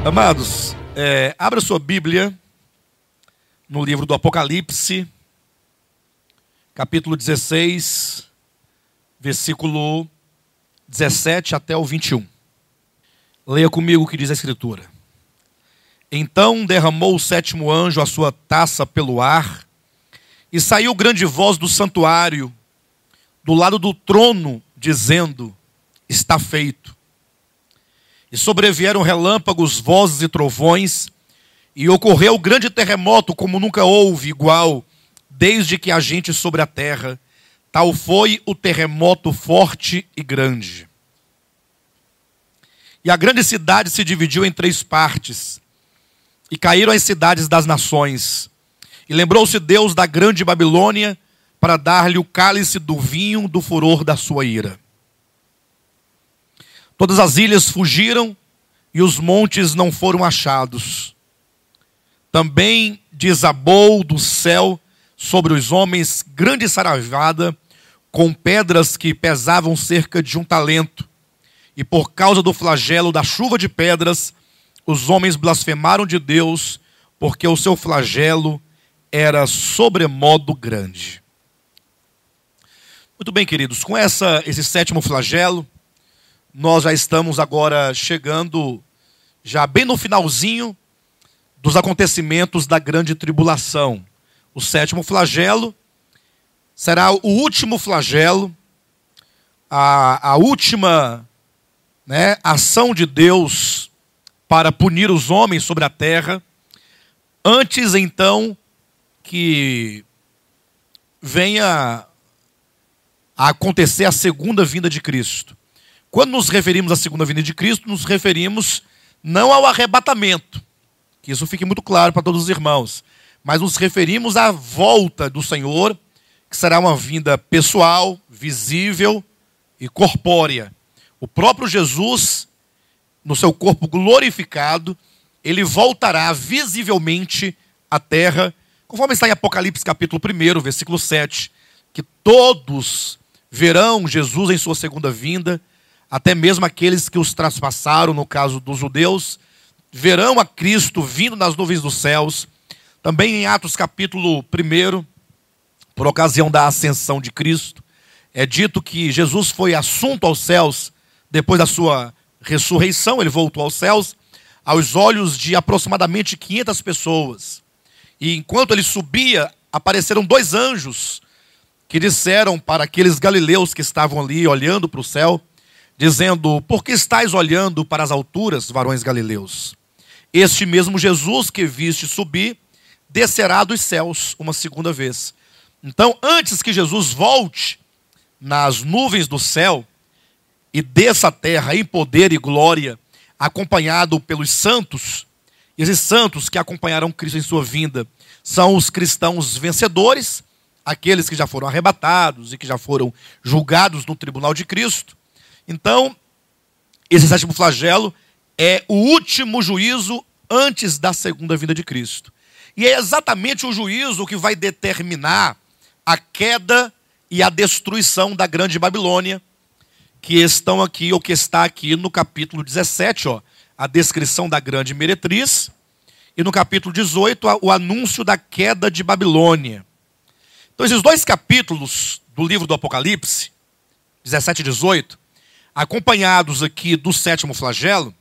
Amados, abra sua Bíblia no livro do Apocalipse, capítulo 16, versículo 17 até o 21. Leia comigo o que diz a Escritura. Então derramou o sétimo anjo a sua taça pelo ar, e saiu grande voz do santuário, do lado do trono, dizendo: está feito. E sobrevieram relâmpagos, vozes e trovões, e ocorreu grande terremoto, como nunca houve igual, desde que há gente sobre a terra. Tal foi o terremoto forte e grande. E a grande cidade se dividiu em 3 partes, e caíram as cidades das nações. E lembrou-se Deus da grande Babilônia, para dar-lhe o cálice do vinho do furor da sua ira. Todas as ilhas fugiram, e os montes não foram achados. Também desabou do céu sobre os homens grande saraivada, com pedras que pesavam cerca de 1 talento. E por causa do flagelo da chuva de pedras, os homens blasfemaram de Deus, porque o seu flagelo era sobremodo grande. Muito bem, queridos, com esse sétimo flagelo, nós já estamos agora chegando, já bem no finalzinho dos acontecimentos da grande tribulação. O sétimo flagelo será o último flagelo, a última ação de Deus para punir os homens sobre a terra, antes então que venha a acontecer a segunda vinda de Cristo. Quando nos referimos à segunda vinda de Cristo, nos referimos não ao arrebatamento, que isso fique muito claro para todos os irmãos, mas nos referimos à volta do Senhor, que será uma vinda pessoal, visível e corpórea. O próprio Jesus, no seu corpo glorificado, ele voltará visivelmente à terra, conforme está em Apocalipse capítulo 1, versículo 7, que todos verão Jesus em sua segunda vinda, até mesmo aqueles que os traspassaram, no caso dos judeus, verão a Cristo vindo nas nuvens dos céus. Também em Atos capítulo 1, por ocasião da ascensão de Cristo, é dito que Jesus foi assunto aos céus depois da sua ressurreição. Ele voltou aos céus aos olhos de aproximadamente 500 pessoas. E enquanto ele subia, apareceram 2 anjos que disseram para aqueles galileus que estavam ali olhando para o céu, dizendo: por que estáis olhando para as alturas, varões galileus? Este mesmo Jesus que viste subir, descerá dos céus uma segunda vez. Então, antes que Jesus volte nas nuvens do céu e desça à terra em poder e glória, acompanhado pelos santos, esses santos que acompanharão Cristo em sua vinda são os cristãos vencedores, aqueles que já foram arrebatados e que já foram julgados no tribunal de Cristo. Então, esse sétimo flagelo é o último juízo antes da segunda vinda de Cristo. E é exatamente o juízo que vai determinar a queda e a destruição da grande Babilônia, que estão aqui, ou que está aqui no capítulo 17, a descrição da grande meretriz, e no capítulo 18, o anúncio da queda de Babilônia. Então, esses 2 capítulos do livro do Apocalipse, 17 e 18, acompanhados aqui do sétimo flagelo,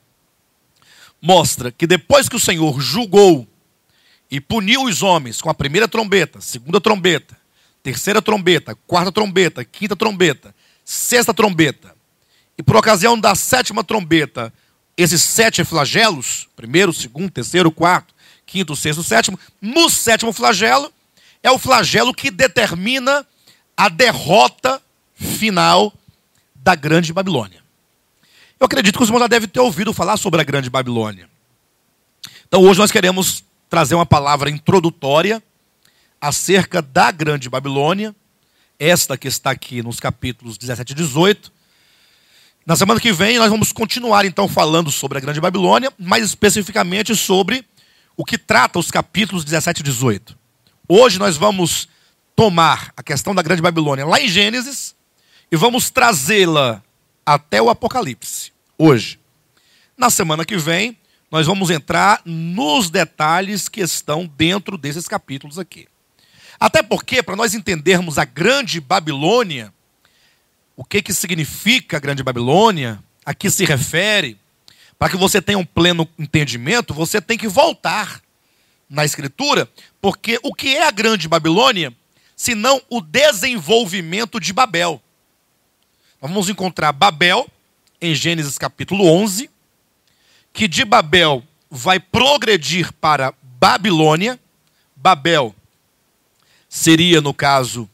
mostra que depois que o Senhor julgou e puniu os homens com a primeira trombeta, segunda trombeta, terceira trombeta, quarta trombeta, quinta trombeta, sexta trombeta, e por ocasião da sétima trombeta, esses 7 flagelos, primeiro, segundo, terceiro, quarto, quinto, sexto, sétimo, no sétimo flagelo, é o flagelo que determina a derrota final da grande Babilônia. Eu acredito que os irmãos já devem ter ouvido falar sobre a grande Babilônia. Então hoje nós queremos trazer uma palavra introdutória acerca da grande Babilônia, esta que está aqui nos capítulos 17 e 18. Na semana que vem nós vamos continuar então falando sobre a grande Babilônia, mais especificamente sobre o que trata os capítulos 17 e 18. Hoje nós vamos tomar a questão da grande Babilônia lá em Gênesis e vamos trazê-la até o Apocalipse, hoje. Na semana que vem, nós vamos entrar nos detalhes que estão dentro desses capítulos aqui. Até porque, para nós entendermos a Grande Babilônia, o que significa a Grande Babilônia, a que se refere, para que você tenha um pleno entendimento, você tem que voltar na Escritura, porque o que é a Grande Babilônia, senão o desenvolvimento de Babel? Nós vamos encontrar Babel em Gênesis capítulo 11, que de Babel vai progredir para Babilônia. Babel seria, no caso,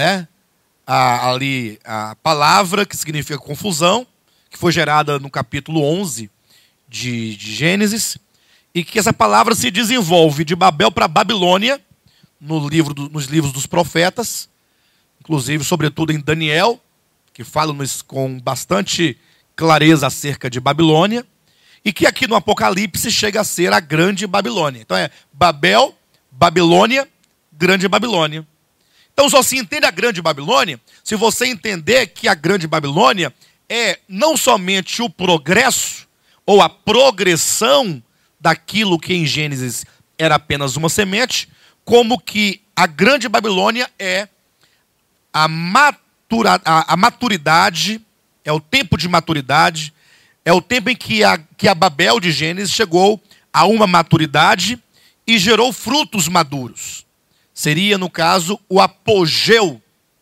ali a palavra que significa confusão, que foi gerada no capítulo 11 de Gênesis, e que essa palavra se desenvolve de Babel para Babilônia, nos livros dos profetas, inclusive, sobretudo em Daniel, que fala-nos com bastante clareza acerca de Babilônia, e que aqui no Apocalipse chega a ser a Grande Babilônia. Então é Babel, Babilônia, Grande Babilônia. Então só se entende a Grande Babilônia se você entender que a Grande Babilônia é não somente o progresso ou a progressão daquilo que em Gênesis era apenas uma semente, como que a Grande Babilônia é a maturidade, é o tempo de maturidade, é o tempo em que a Babel de Gênesis chegou a uma maturidade e gerou frutos maduros. Seria, no caso, o apogeu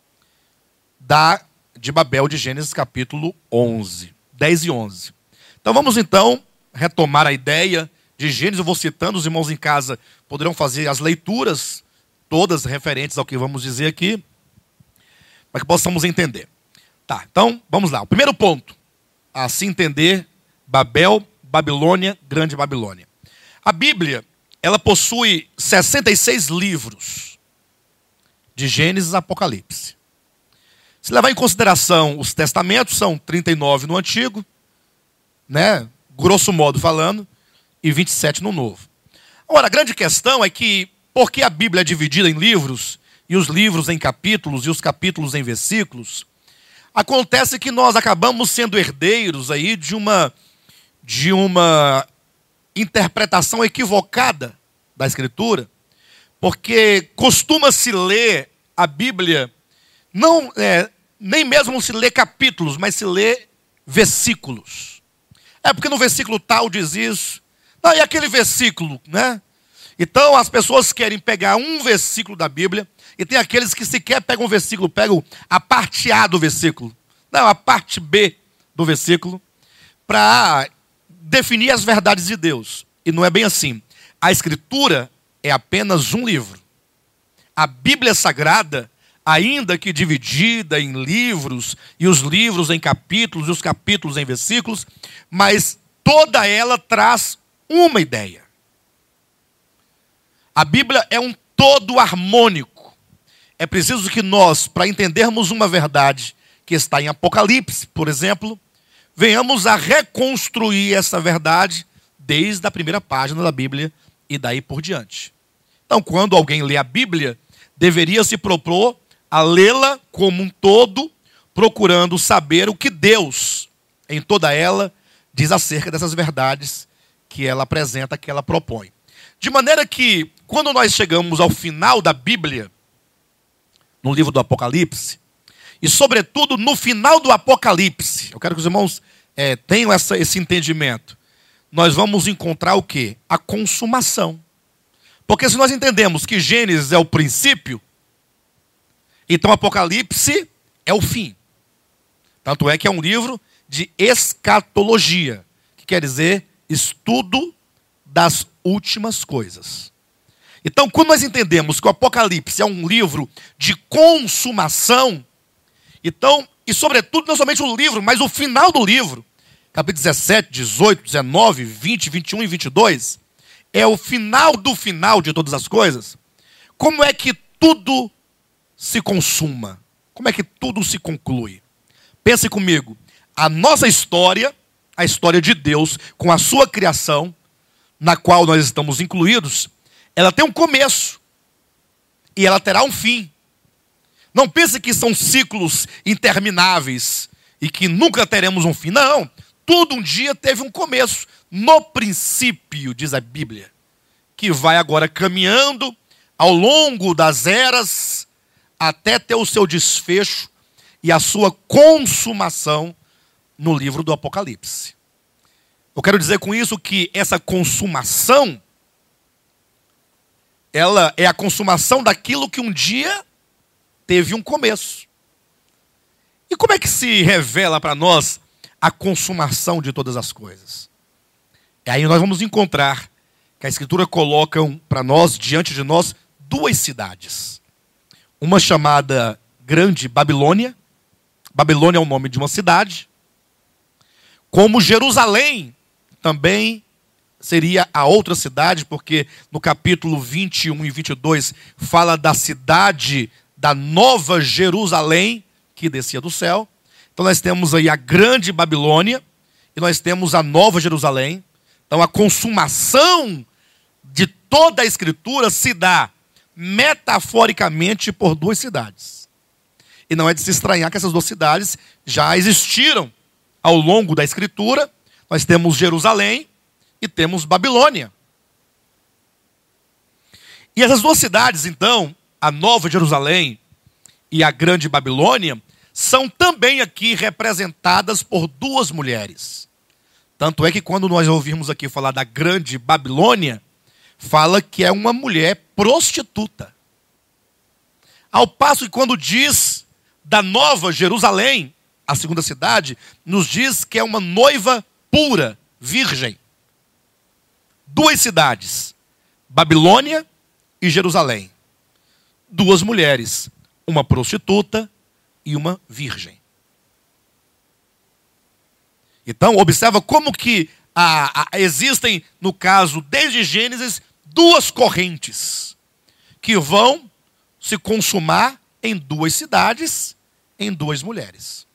de Babel de Gênesis capítulo 11, 10 e 11. Então vamos então retomar a ideia de Gênesis. Eu vou citando, os irmãos em casa poderão fazer as leituras, todas referentes ao que vamos dizer aqui, para que possamos entender. Tá, então vamos lá. O primeiro ponto a se entender: Babel, Babilônia, Grande Babilônia. A Bíblia, ela possui 66 livros, de Gênesis a Apocalipse. Se levar em consideração os testamentos, são 39 no Antigo, grosso modo falando, e 27 no Novo. Ora, a grande questão é que, porque a Bíblia é dividida em livros, e os livros em capítulos, e os capítulos em versículos, acontece que nós acabamos sendo herdeiros aí de uma interpretação equivocada da Escritura, porque costuma-se ler a Bíblia, nem mesmo se lê capítulos, mas se lê versículos. Porque no versículo tal diz isso, e aquele versículo, Então as pessoas querem pegar um versículo da Bíblia, e tem aqueles que sequer pegam um versículo, pegam a parte A do versículo, não, a parte B do versículo, para definir as verdades de Deus. E não é bem assim. A Escritura é apenas um livro. A Bíblia Sagrada, ainda que dividida em livros, e os livros em capítulos, e os capítulos em versículos, mas toda ela traz uma ideia. A Bíblia é um todo harmônico. É preciso que nós, para entendermos uma verdade que está em Apocalipse, por exemplo, venhamos a reconstruir essa verdade desde a primeira página da Bíblia e daí por diante. Então, quando alguém lê a Bíblia, deveria se propor a lê-la como um todo, procurando saber o que Deus, em toda ela, diz acerca dessas verdades que ela apresenta, que ela propõe. De maneira que, quando nós chegamos ao final da Bíblia, no livro do Apocalipse, e sobretudo no final do Apocalipse, eu quero que os irmãos tenham esse entendimento, nós vamos encontrar o quê? A consumação. Porque se nós entendemos que Gênesis é o princípio, então Apocalipse é o fim. Tanto é que é um livro de escatologia, que quer dizer estudo das últimas coisas. Então, quando nós entendemos que o Apocalipse é um livro de consumação, então, e sobretudo, não somente o livro, mas o final do livro, capítulo 17, 18, 19, 20, 21 e 22, é o final do final de todas as coisas. Como é que tudo se consuma? Como é que tudo se conclui? Pense comigo, a nossa história, a história de Deus, com a sua criação, na qual nós estamos incluídos, ela tem um começo e ela terá um fim. Não pense que são ciclos intermináveis e que nunca teremos um fim. Não, Tudo um dia teve um começo. No princípio, diz a Bíblia, que vai agora caminhando ao longo das eras até ter o seu desfecho e a sua consumação no livro do Apocalipse. Eu quero dizer com isso que essa consumação, ela é a consumação daquilo que um dia teve um começo. E como é que se revela para nós a consumação de todas as coisas? E aí nós vamos encontrar que a Escritura coloca para nós, diante de nós, duas cidades. Uma chamada Grande Babilônia. Babilônia é o nome de uma cidade. Como Jerusalém também seria a outra cidade, porque no capítulo 21 e 22 fala da cidade da Nova Jerusalém, que descia do céu. Então nós temos aí a Grande Babilônia e nós temos a Nova Jerusalém. Então a consumação de toda a Escritura se dá metaforicamente por duas cidades. E não é de se estranhar que essas duas cidades já existiram ao longo da Escritura. Nós temos Jerusalém e temos Babilônia. E essas duas cidades, então, a Nova Jerusalém e a Grande Babilônia, são também aqui representadas por duas mulheres. Tanto é que quando nós ouvimos aqui falar da Grande Babilônia, fala que é uma mulher prostituta. Ao passo que quando diz da Nova Jerusalém, a segunda cidade, nos diz que é uma noiva pura, virgem. Duas cidades, Babilônia e Jerusalém. Duas mulheres, uma prostituta e uma virgem. Então, observa como que existem, no caso, desde Gênesis, duas correntes que vão se consumar em duas cidades, em duas mulheres.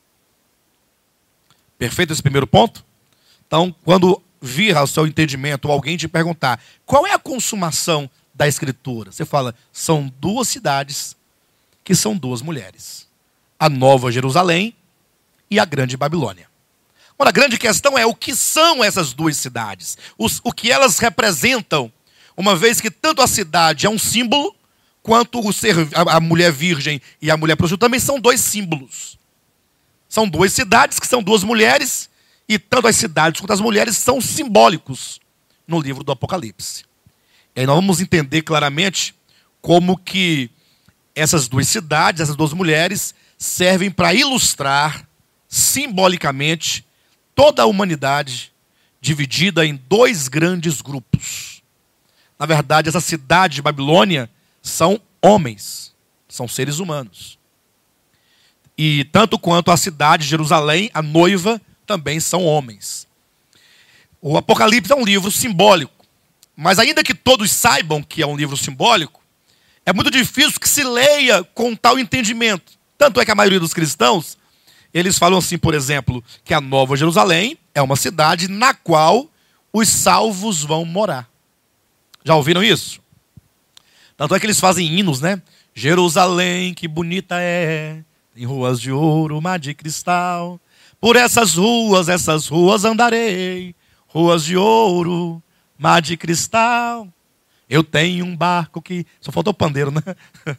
Perfeito esse primeiro ponto? Então, quando vir ao seu entendimento ou alguém te perguntar qual é a consumação da Escritura, você fala, são duas cidades que são duas mulheres. A Nova Jerusalém e a Grande Babilônia. Agora, a grande questão é o que são essas duas cidades? O que elas representam, uma vez que tanto a cidade é um símbolo, quanto a mulher virgem e a mulher prostituta também são dois símbolos. São duas cidades que são duas mulheres, e tanto as cidades quanto as mulheres são simbólicos no livro do Apocalipse. E aí nós vamos entender claramente como que essas duas cidades, essas duas mulheres, servem para ilustrar simbolicamente toda a humanidade dividida em dois grandes grupos. Na verdade, essa cidade de Babilônia são homens, são seres humanos. E tanto quanto a cidade de Jerusalém, a noiva, também são homens. O Apocalipse é um livro simbólico, mas ainda que todos saibam que é um livro simbólico, é muito difícil que se leia com tal entendimento. Tanto é que a maioria dos cristãos, eles falam assim, por exemplo, que a Nova Jerusalém é uma cidade na qual os salvos vão morar. Já ouviram isso? Tanto é que eles fazem hinos, né? Jerusalém, que bonita é, tem ruas de ouro, mar de cristal. Por essas ruas andarei, ruas de ouro, mar de cristal. Eu tenho um barco que... Só faltou o pandeiro, né?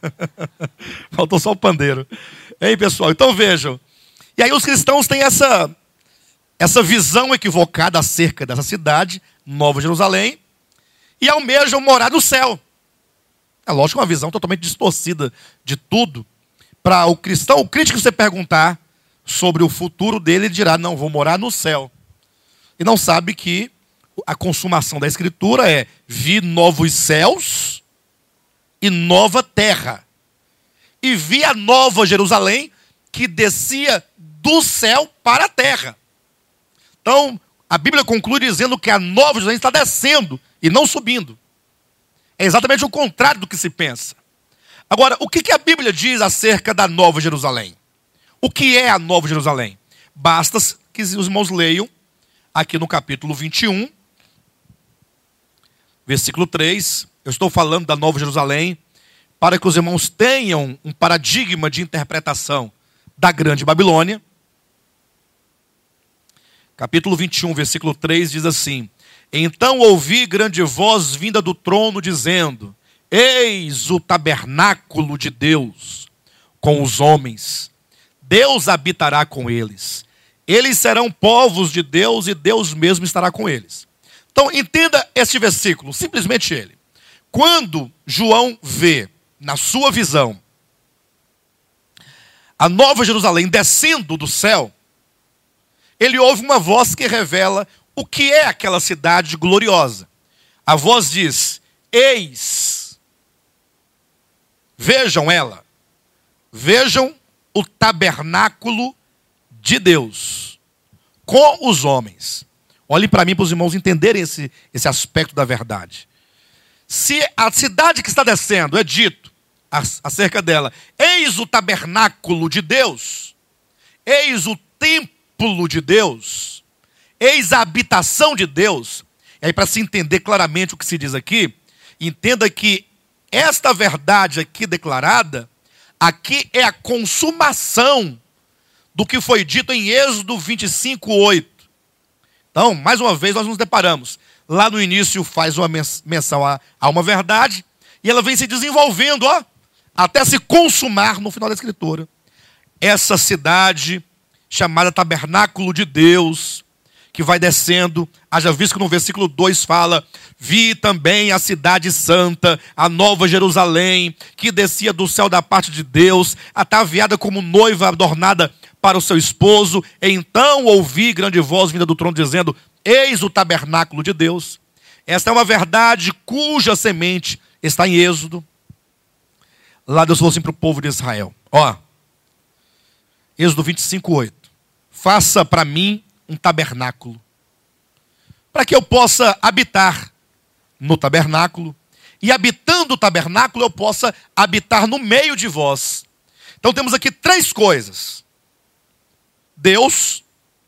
Faltou só o pandeiro. Hein, pessoal? Então vejam. E aí os cristãos têm essa visão equivocada acerca dessa cidade, Nova Jerusalém, e almejam morar no céu. É lógico, uma visão totalmente distorcida de tudo. Para o cristão, o crítico, se você perguntar sobre o futuro dele, ele dirá, não, vou morar no céu. E não sabe que a consumação da Escritura é vi novos céus e nova terra. E vi a Nova Jerusalém que descia do céu para a terra. Então, a Bíblia conclui dizendo que a Nova Jerusalém está descendo e não subindo. É exatamente o contrário do que se pensa. Agora, o que a Bíblia diz acerca da Nova Jerusalém? O que é a Nova Jerusalém? Basta que os irmãos leiam aqui no capítulo 21, versículo 3. Eu estou falando da Nova Jerusalém para que os irmãos tenham um paradigma de interpretação da Grande Babilônia. capítulo 21, versículo 3, diz assim: Então ouvi grande voz vinda do trono, dizendo: Eis o tabernáculo de Deus com os homens. Deus habitará com eles. Eles serão povos de Deus e Deus mesmo estará com eles. Então entenda este versículo, simplesmente ele. Quando João vê, na sua visão, a Nova Jerusalém descendo do céu, ele ouve uma voz que revela o que é aquela cidade gloriosa. A voz diz: Eis, vejam ela, vejam o tabernáculo de Deus com os homens. Olhem para mim, para os irmãos entenderem esse aspecto da verdade. Se a cidade que está descendo é dito acerca dela: eis o tabernáculo de Deus, eis o templo de Deus, eis a habitação de Deus. E aí, para se entender claramente o que se diz aqui, entenda que esta verdade aqui declarada, aqui é a consumação do que foi dito em Êxodo 25:8. Então, mais uma vez, nós nos deparamos. Lá no início faz uma menção a uma verdade, e ela vem se desenvolvendo, até se consumar no final da Escritura. Essa cidade chamada Tabernáculo de Deus, que vai descendo, haja visto que no versículo 2 fala: vi também a cidade santa, a nova Jerusalém, que descia do céu da parte de Deus, ataviada como noiva adornada para o seu esposo. Então ouvi grande voz vinda do trono dizendo: eis o tabernáculo de Deus. Esta é uma verdade cuja semente está em Êxodo. Lá Deus falou assim para o povo de Israel, Êxodo 25:8. Faça para mim um tabernáculo, para que eu possa habitar no tabernáculo, e habitando o tabernáculo eu possa habitar no meio de vós. Então temos aqui três coisas. Deus,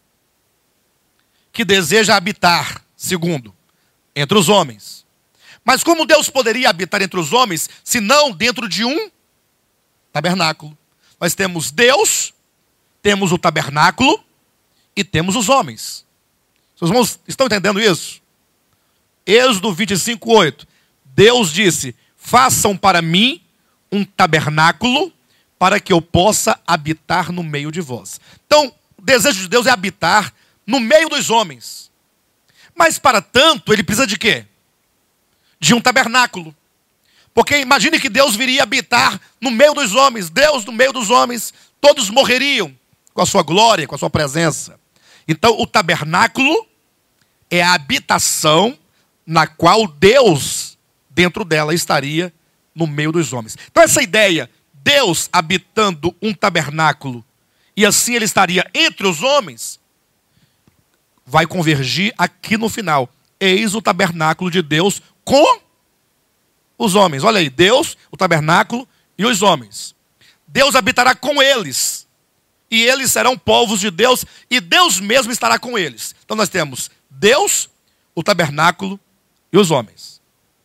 que deseja habitar, segundo, entre os homens. Mas como Deus poderia habitar entre os homens, se não dentro de um tabernáculo? Nós temos Deus, temos o tabernáculo e temos os homens. Os irmãos estão entendendo isso? Êxodo 25:8. Deus disse: façam para mim um tabernáculo para que eu possa habitar no meio de vós. Então, o desejo de Deus é habitar no meio dos homens. Mas para tanto, ele precisa de quê? De um tabernáculo. Porque imagine que Deus viria habitar no meio dos homens. Deus no meio dos homens, todos morreriam com a sua glória, com a sua presença. Então, o tabernáculo é a habitação na qual Deus, dentro dela, estaria no meio dos homens. Então, essa ideia, Deus habitando um tabernáculo, e assim ele estaria entre os homens, vai convergir aqui no final. Eis o tabernáculo de Deus com os homens. Olha aí, Deus, o tabernáculo e os homens. Deus habitará com eles. E eles serão povos de Deus, e Deus mesmo estará com eles. Então nós temos Deus, o tabernáculo e os homens.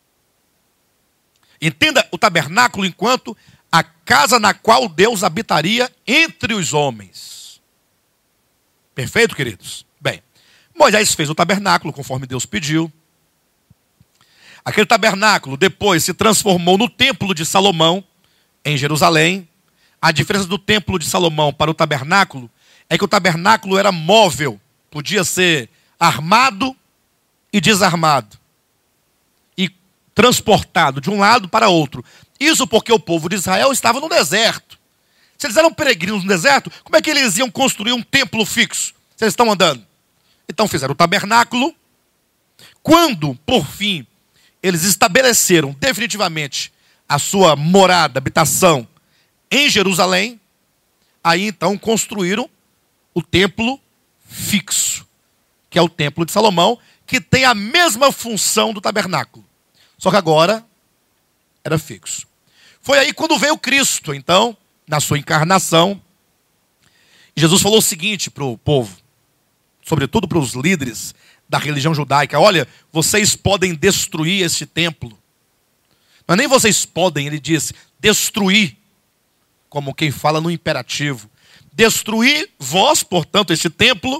Entenda o tabernáculo enquanto a casa na qual Deus habitaria entre os homens. Perfeito, queridos? Bem, Moisés fez o tabernáculo conforme Deus pediu. Aquele tabernáculo depois se transformou no templo de Salomão, em Jerusalém. A diferença do templo de Salomão para o tabernáculo é que o tabernáculo era móvel, podia ser armado e desarmado, e transportado de um lado para outro. Isso porque o povo de Israel estava no deserto. Se eles eram peregrinos no deserto, como é que eles iam construir um templo fixo, se eles estão andando? Então fizeram o tabernáculo. Quando, por fim, eles estabeleceram definitivamente a sua morada, habitação em Jerusalém, aí então construíram o templo fixo, que é o templo de Salomão, que tem a mesma função do tabernáculo, só que agora era fixo. Foi aí quando veio Cristo, então, na sua encarnação, Jesus falou o seguinte para o povo, sobretudo para os líderes da religião judaica: olha, vocês podem destruir este templo. Mas nem vocês podem, ele disse, destruir, como quem fala no imperativo. Destruir vós, portanto, este templo,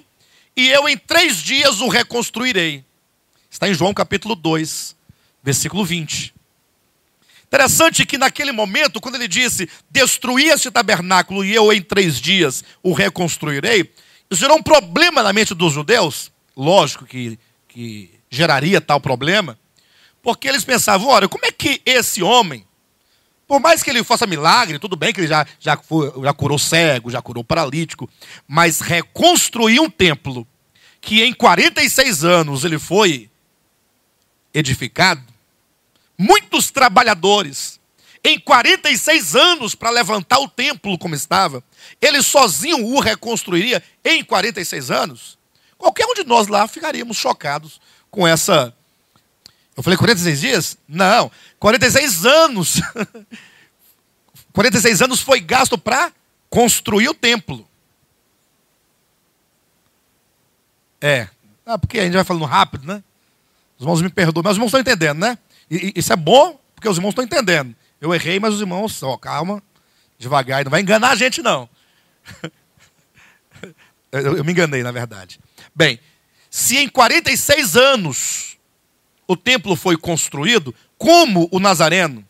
e eu em 3 dias o reconstruirei. Está em João capítulo 2, versículo 20. Interessante que naquele momento, quando ele disse, destruí este tabernáculo e eu em 3 dias o reconstruirei, isso gerou um problema na mente dos judeus, lógico que geraria tal problema, porque eles pensavam, olha, como é que esse homem, por mais que ele faça milagre, tudo bem que ele já curou cego, já curou paralítico, mas reconstruir um templo que em 46 anos ele foi edificado, muitos trabalhadores, em 46 anos para levantar o templo como estava, ele sozinho o reconstruiria em 46 anos? Qualquer um de nós lá ficaríamos chocados com essa... Eu falei 46 dias? Não, 46 anos. 46 anos foi gasto para construir o templo. Porque a gente vai falando rápido, né? Os irmãos me perdoam, mas os irmãos estão entendendo, né? E isso é bom, porque os irmãos estão entendendo. Eu errei, mas os irmãos, calma, devagar, não vai enganar a gente, não. Eu me enganei, na verdade. Bem, se em 46 anos o templo foi construído, como o Nazareno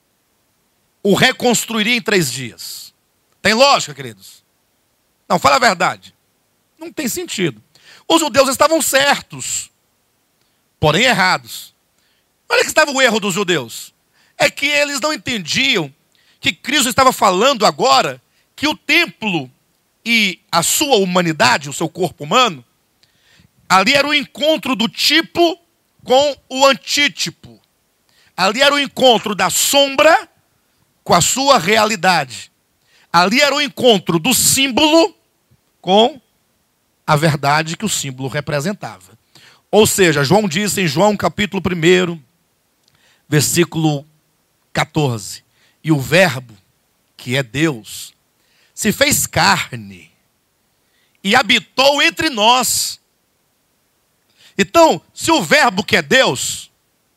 o reconstruiria em 3 dias? Tem lógica, queridos? Não, fala a verdade. Não tem sentido. Os judeus estavam certos, porém errados. Olha que estava o erro dos judeus. É que eles não entendiam que Cristo estava falando agora que o templo e a sua humanidade, o seu corpo humano, ali era o encontro do tipo com o antítipo. Ali era o encontro da sombra com a sua realidade. Ali era o encontro do símbolo com a verdade que o símbolo representava. Ou seja, João disse em João capítulo 1, versículo 14, e o verbo, que é Deus, se fez carne e habitou entre nós. Então, se o verbo que é Deus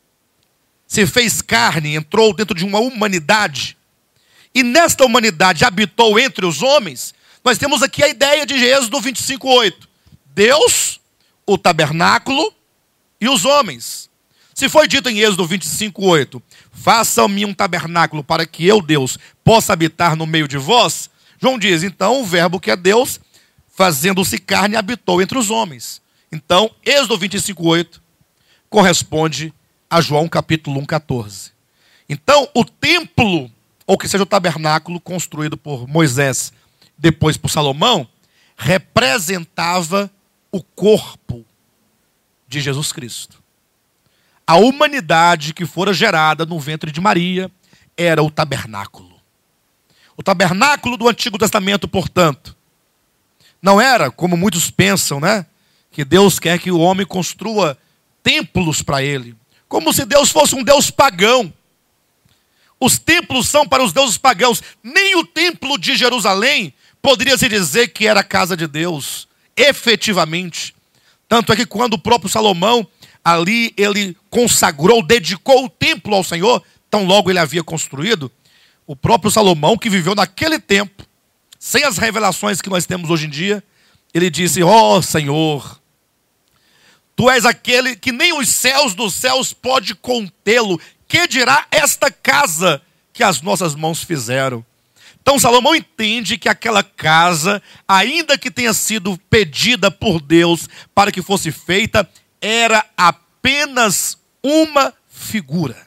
se fez carne, entrou dentro de uma humanidade, e nesta humanidade habitou entre os homens, nós temos aqui a ideia de Êxodo 25:8. Deus, o tabernáculo e os homens. Se foi dito em Êxodo 25:8, façam-me um tabernáculo para que eu, Deus, possa habitar no meio de vós, João diz, então o verbo que é Deus, fazendo-se carne, habitou entre os homens. Então, Êxodo 25:8 corresponde a João capítulo 1:14. Então, o templo, ou que seja o tabernáculo construído por Moisés, depois por Salomão, representava o corpo de Jesus Cristo. A humanidade que fora gerada no ventre de Maria era o tabernáculo. O tabernáculo do Antigo Testamento, portanto, não era, como muitos pensam, né? Que Deus quer que o homem construa templos para ele. Como se Deus fosse um Deus pagão. Os templos são para os deuses pagãos. Nem o templo de Jerusalém poderia se dizer que era a casa de Deus, efetivamente. Tanto é que quando o próprio Salomão, ali ele consagrou, dedicou o templo ao Senhor, tão logo ele havia construído, o próprio Salomão, que viveu naquele tempo, sem as revelações que nós temos hoje em dia, ele disse, ó Senhor, Tu és aquele que nem os céus dos céus pode contê-lo, que dirá esta casa que as nossas mãos fizeram? Então Salomão entende que aquela casa, ainda que tenha sido pedida por Deus para que fosse feita, era apenas uma figura.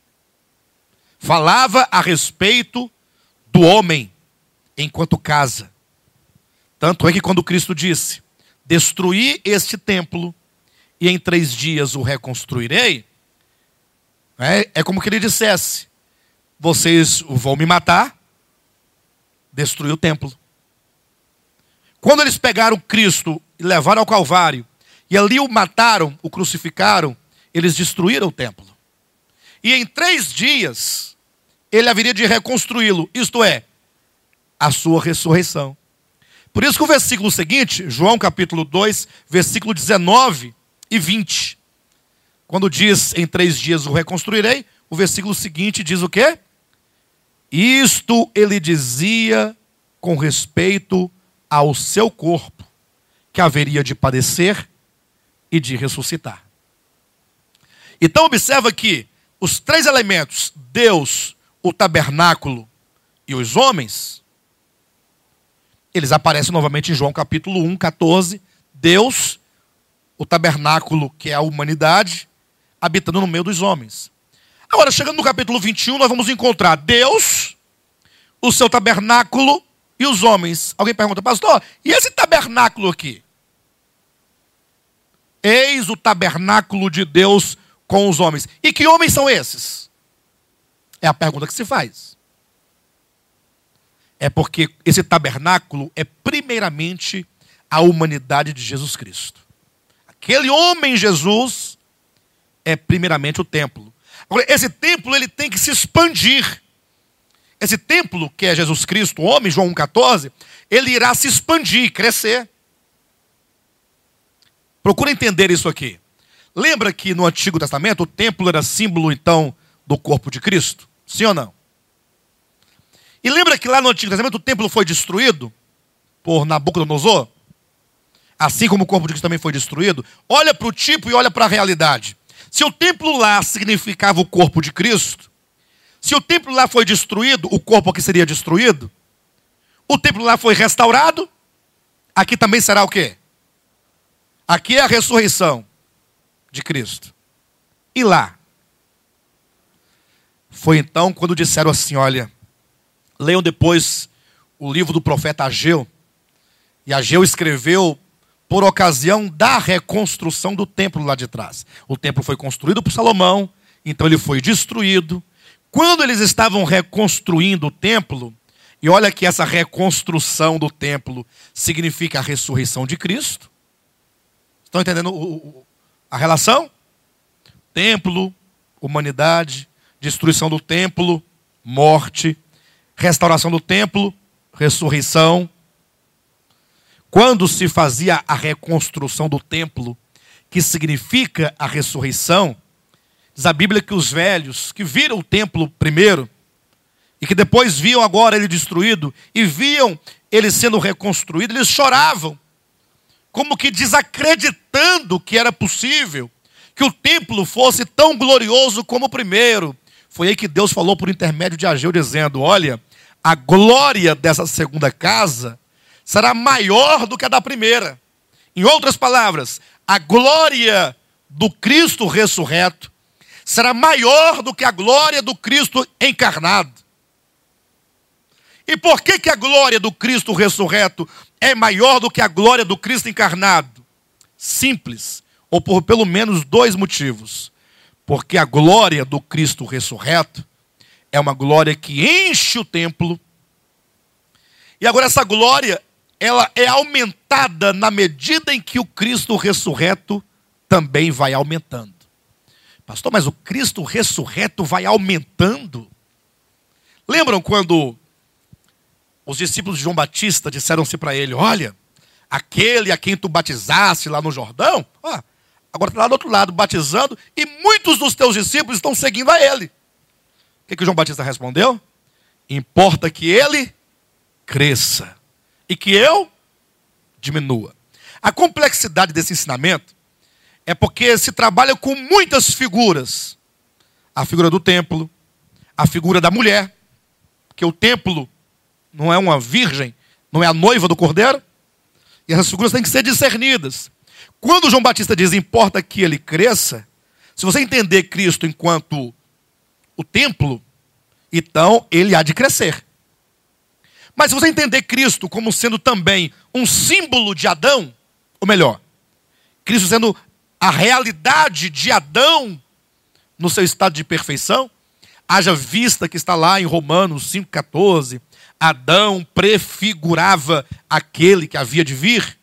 Falava a respeito do homem enquanto casa. Tanto é que quando Cristo disse, destruí este templo e em 3 dias o reconstruirei, é como que ele dissesse, vocês vão me matar, destruir o templo. Quando eles pegaram Cristo e levaram ao Calvário, e ali o mataram, o crucificaram, eles destruíram o templo. E em 3 dias, ele haveria de reconstruí-lo, isto é, a sua ressurreição. Por isso que o versículo seguinte, João capítulo 2, versículo 19 e 20, quando diz, em 3 dias o reconstruirei, o versículo seguinte diz o quê? Isto ele dizia com respeito ao seu corpo, que haveria de padecer e de ressuscitar. Então observa que os três elementos, Deus, o tabernáculo e os homens, eles aparecem novamente em João capítulo 1, 14. Deus, o tabernáculo, que é a humanidade, habitando no meio dos homens. Agora, chegando no capítulo 21, nós vamos encontrar Deus, o seu tabernáculo e os homens. Alguém pergunta, pastor, e esse tabernáculo aqui? Eis o tabernáculo de Deus com os homens. E que homens são esses? É a pergunta que se faz. É porque esse tabernáculo é primeiramente a humanidade de Jesus Cristo. Aquele homem Jesus é primeiramente o templo. Agora, esse templo ele tem que se expandir. Esse templo, que é Jesus Cristo, o homem, João 1,14, ele irá se expandir, crescer. Procura entender isso aqui. Lembra que no Antigo Testamento o templo era símbolo, então, do corpo de Cristo? Sim ou não? E lembra que lá no Antigo Testamento o templo foi destruído por Nabucodonosor? Assim como o corpo de Cristo também foi destruído? Olha para o tipo e olha para a realidade. Se o templo lá significava o corpo de Cristo, se o templo lá foi destruído, o corpo aqui seria destruído, o templo lá foi restaurado, aqui também será o quê? Aqui é a ressurreição de Cristo. E lá? Foi então quando disseram assim, olha, leiam depois o livro do profeta Ageu, e Ageu escreveu por ocasião da reconstrução do templo lá de trás. O templo foi construído por Salomão, então ele foi destruído. Quando eles estavam reconstruindo o templo, e olha que essa reconstrução do templo significa a ressurreição de Cristo. Estão entendendo a relação? Templo, humanidade, destruição do templo, morte, restauração do templo, ressurreição. Quando se fazia a reconstrução do templo, que significa a ressurreição, diz a Bíblia que os velhos que viram o templo primeiro, e que depois viam agora ele destruído, e viam ele sendo reconstruído, eles choravam, como que desacreditando que era possível que o templo fosse tão glorioso como o primeiro. Foi aí que Deus falou por intermédio de Ageu, dizendo, olha, a glória dessa segunda casa será maior do que a da primeira. Em outras palavras, a glória do Cristo ressurreto será maior do que a glória do Cristo encarnado. E por que a glória do Cristo ressurreto é maior do que a glória do Cristo encarnado? Simples, ou por pelo menos dois motivos. Porque a glória do Cristo ressurreto é uma glória que enche o templo. E agora essa glória, ela é aumentada na medida em que o Cristo ressurreto também vai aumentando. Pastor, mas o Cristo ressurreto vai aumentando? Lembram quando os discípulos de João Batista disseram-se para ele, olha, aquele a quem tu batizaste lá no Jordão, agora está lá do outro lado batizando e muitos dos teus discípulos estão seguindo a ele. O que João Batista respondeu? Importa que ele cresça e que eu diminua. A complexidade desse ensinamento é porque se trabalha com muitas figuras. A figura do templo, a figura da mulher, que o templo não é uma virgem, não é a noiva do cordeiro, e essas figuras têm que ser discernidas. Quando João Batista diz, importa que ele cresça, se você entender Cristo enquanto o templo, então ele há de crescer. Mas se você entender Cristo como sendo também um símbolo de Adão, ou melhor, Cristo sendo a realidade de Adão no seu estado de perfeição, haja vista que está lá em Romanos 5,14, Adão prefigurava aquele que havia de vir.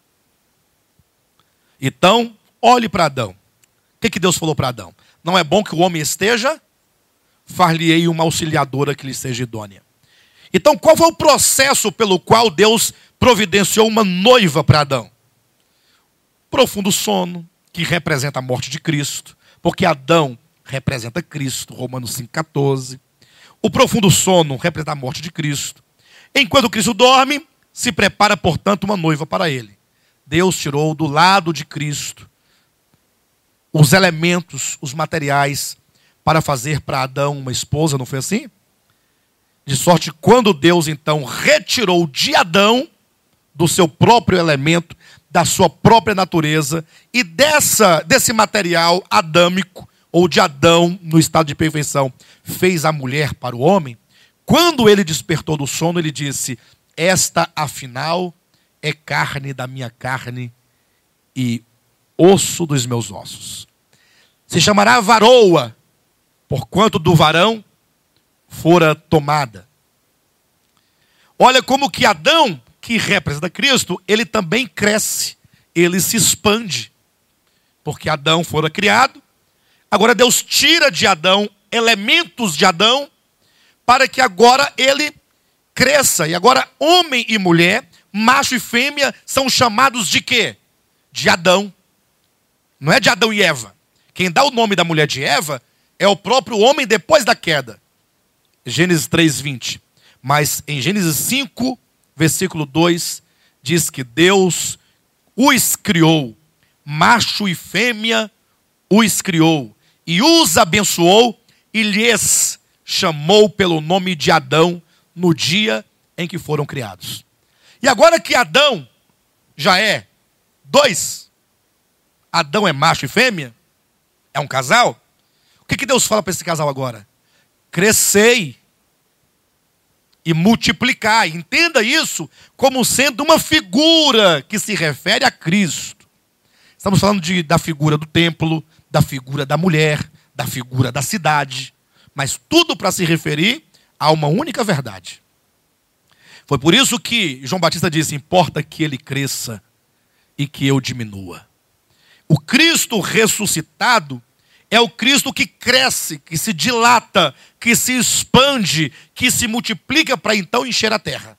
Então, olhe para Adão. O que Deus falou para Adão? Não é bom que o homem esteja? Far-lhe-ei uma auxiliadora que lhe seja idônea. Então, qual foi o processo pelo qual Deus providenciou uma noiva para Adão? Profundo sono, que representa a morte de Cristo, porque Adão representa Cristo, Romanos 5,14. O profundo sono representa a morte de Cristo. Enquanto Cristo dorme, se prepara, portanto, uma noiva para ele. Deus tirou do lado de Cristo os elementos, os materiais, para fazer para Adão uma esposa, não foi assim? De sorte que quando Deus então retirou de Adão, do seu próprio elemento, da sua própria natureza, e desse material adâmico, ou de Adão, no estado de perfeição, fez a mulher para o homem, quando ele despertou do sono, ele disse: esta, afinal, é carne da minha carne e osso dos meus ossos. Se chamará varoa, porquanto do varão fora tomada. Olha como que Adão, que representa Cristo, ele também cresce, ele se expande. Porque Adão fora criado, agora Deus tira de Adão elementos de Adão, para que agora ele cresça. E agora homem e mulher, macho e fêmea, são chamados de quê? De Adão. Não é de Adão e Eva. Quem dá o nome da mulher de Eva é o próprio homem depois da queda. Gênesis 3:20. Mas em Gênesis 5, versículo 2, diz que Deus os criou, macho e fêmea os criou, e os abençoou, e lhes chamou pelo nome de Adão, no dia em que foram criados. E agora que Adão já é dois, Adão é macho e fêmea, é um casal, o que Deus fala para esse casal agora? Crescei e multiplicai. Entenda isso como sendo uma figura que se refere a Cristo. Estamos falando da figura do templo, da figura da mulher, da figura da cidade, mas tudo para se referir a uma única verdade. Foi por isso que João Batista disse: importa que ele cresça e que eu diminua. O Cristo ressuscitado é o Cristo que cresce, que se dilata, que se expande, que se multiplica para então encher a terra.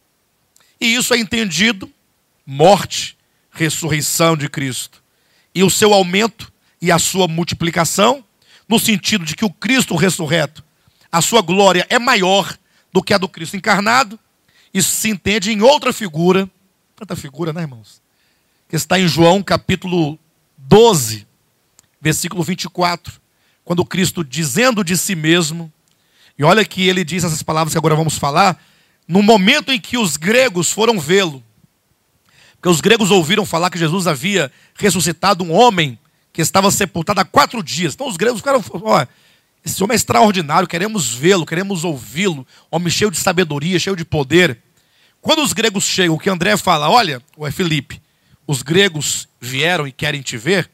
E isso é entendido, morte, ressurreição de Cristo. E o seu aumento e a sua multiplicação, no sentido de que o Cristo ressurreto, a sua glória é maior do que a do Cristo encarnado. Isso se entende em outra figura, tanta figura, né, irmãos? Que está em João capítulo 12, versículo 24, quando Cristo, dizendo de si mesmo, e olha que ele diz essas palavras que agora vamos falar, no momento em que os gregos foram vê-lo, porque os gregos ouviram falar que Jesus havia ressuscitado um homem que estava sepultado há 4 dias. Então os gregos ficaram: ó, esse homem é extraordinário, queremos vê-lo, queremos ouvi-lo, homem cheio de sabedoria, cheio de poder. Quando os gregos chegam, que André fala: olha, ou é Felipe, os gregos vieram e querem te ver.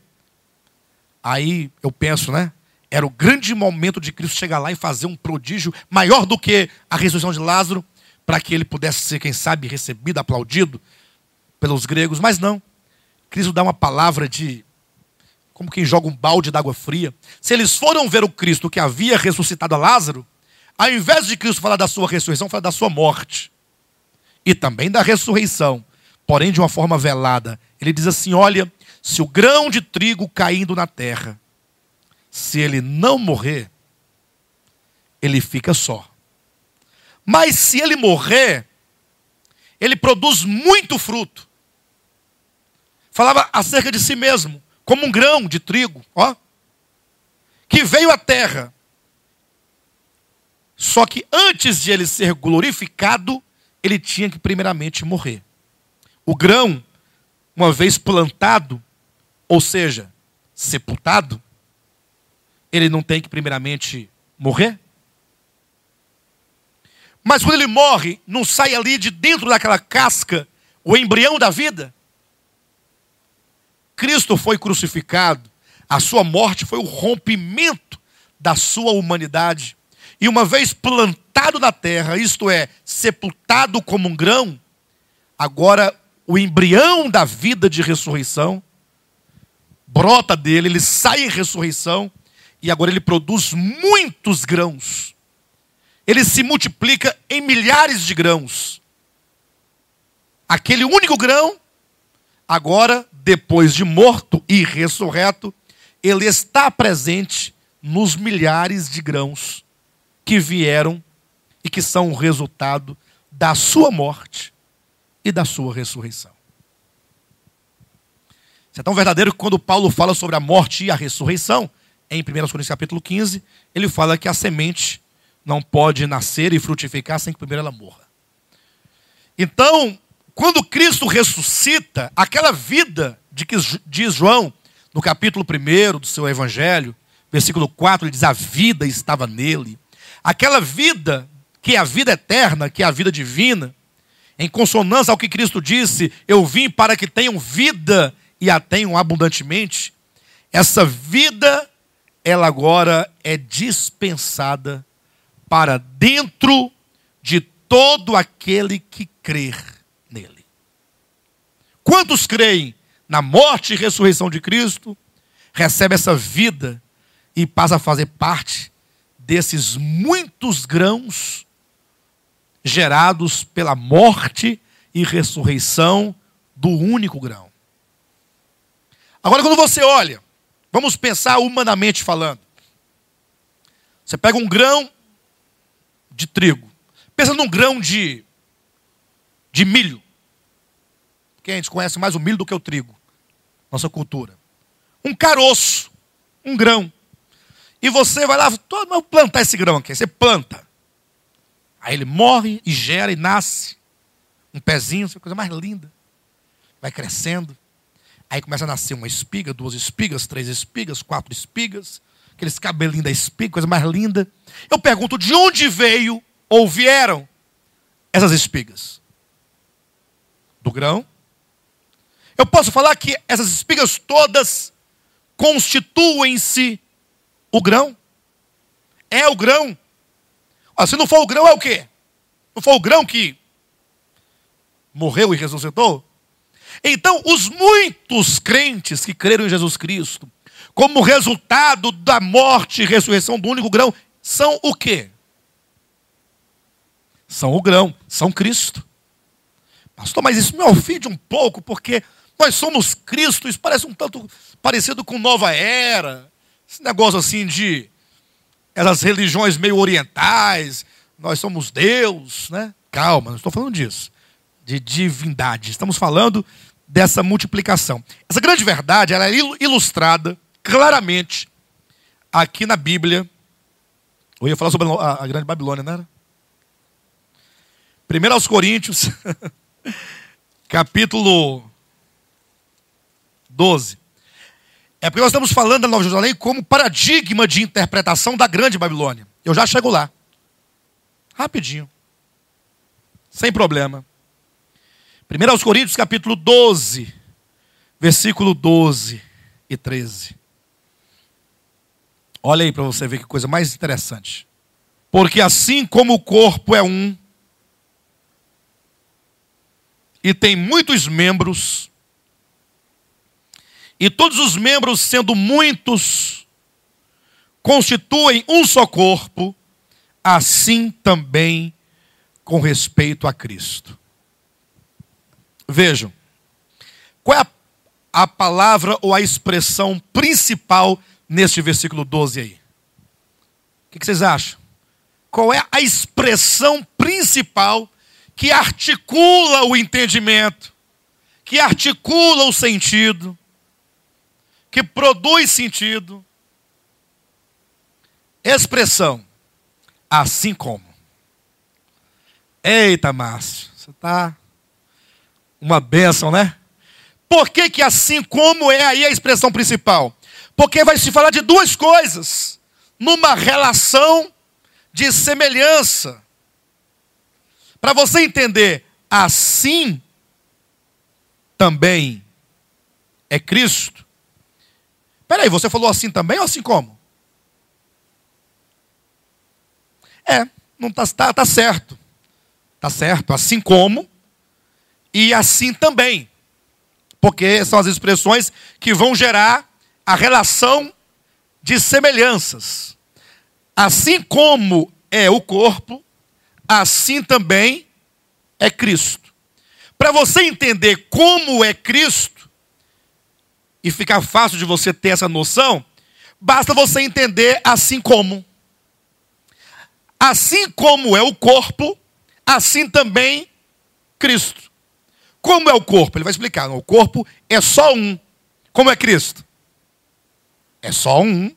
Aí eu penso, né? Era o grande momento de Cristo chegar lá e fazer um prodígio maior do que a ressurreição de Lázaro, para que ele pudesse ser, quem sabe, recebido, aplaudido pelos gregos. Mas não. Cristo dá uma palavra de como quem joga um balde d'água fria. Se eles foram ver o Cristo que havia ressuscitado a Lázaro, ao invés de Cristo falar da sua ressurreição, fala da sua morte. E também da ressurreição, porém de uma forma velada. Ele diz assim: olha, se o grão de trigo caindo na terra, se ele não morrer, ele fica só. Mas se ele morrer, ele produz muito fruto. Falava acerca de si mesmo, como um grão de trigo, ó, que veio à terra. Só que antes de ele ser glorificado, ele tinha que primeiramente morrer. O grão, uma vez plantado, ou seja, sepultado, ele não tem que primeiramente morrer? Mas quando ele morre, não sai ali de dentro daquela casca o embrião da vida? Cristo foi crucificado, a sua morte foi o rompimento da sua humanidade. E uma vez plantado na terra, isto é, sepultado como um grão, agora o embrião da vida de ressurreição brota dele, ele sai em ressurreição, e agora ele produz muitos grãos. Ele se multiplica em milhares de grãos. Aquele único grão, agora, depois de morto e ressurreto, ele está presente nos milhares de grãos que vieram e que são o resultado da sua morte e da sua ressurreição. Isso é tão verdadeiro que quando Paulo fala sobre a morte e a ressurreição, em 1 Coríntios capítulo 15, ele fala que a semente não pode nascer e frutificar sem que primeiro ela morra. Então, quando Cristo ressuscita, aquela vida de que diz João, no capítulo 1 do seu evangelho, versículo 4, ele diz: a vida estava nele. Aquela vida, que é a vida eterna, que é a vida divina, em consonância ao que Cristo disse: eu vim para que tenham vida e a tenham abundantemente. Essa vida, ela agora é dispensada para dentro de todo aquele que crer nele. Quantos creem na morte e ressurreição de Cristo, recebe essa vida e passa a fazer parte desses muitos grãos gerados pela morte e ressurreição do único grão. Agora, quando você olha, vamos pensar humanamente falando. Você pega um grão de trigo, pensa num grão de milho. Porque a gente conhece mais o milho do que o trigo, nossa cultura. Um caroço, um grão. E você vai lá, vou plantar esse grão aqui. Você planta. Aí ele morre e gera e nasce. Um pezinho, essa coisa mais linda. Vai crescendo. Aí começa a nascer uma espiga, 2 espigas, 3 espigas, 4 espigas. Aqueles cabelinhos da espiga, coisa mais linda. Eu pergunto, de onde veio ou vieram essas espigas? Do grão. Eu posso falar que essas espigas todas constituem-se o grão. É o grão. Se não for o grão, é o quê? Não for o grão que morreu e ressuscitou? Então, os muitos crentes que creram em Jesus Cristo, como resultado da morte e ressurreição do único grão, são o quê? São o grão, são Cristo. Pastor, mas isso me ofende um pouco, porque nós somos Cristo. Isso parece um tanto parecido com nova era. Esse negócio assim de essas religiões meio orientais. Nós somos Deus, né? Calma, não estou falando disso. De divindade. Estamos falando dessa multiplicação. Essa grande verdade, ela é ilustrada claramente aqui na Bíblia. Eu ia falar sobre a grande Babilônia, não era? 1 Coríntios, capítulo 12. É porque nós estamos falando da Nova Jerusalém como paradigma de interpretação da grande Babilônia. Eu já chego lá. Rapidinho. Sem problema. 1 Coríntios, capítulo 12, versículo 12 e 13. Olha aí para você ver que coisa mais interessante. Porque assim como o corpo é um, e tem muitos membros, e todos os membros, sendo muitos, constituem um só corpo, assim também com respeito a Cristo. Vejam, qual é a palavra ou a expressão principal neste versículo 12 aí? O que vocês acham? Qual é a expressão principal que articula o entendimento, que articula o sentido, que produz sentido? Expressão, assim como. Eita, Márcio, você está uma bênção, né? Por que assim como é aí a expressão principal? Porque vai se falar de duas coisas numa relação de semelhança. Para você entender, assim também é Cristo. Espera aí, você falou assim também ou assim como? Não tá certo. Tá certo, assim como e assim também. Porque são as expressões que vão gerar a relação de semelhanças. Assim como é o corpo, assim também é Cristo. Para você entender como é Cristo, e ficar fácil de você ter essa noção, basta você entender assim como. Assim como é o corpo, assim também Cristo. Como é o corpo? Ele vai explicar. O corpo é só um. Como é Cristo? É só um.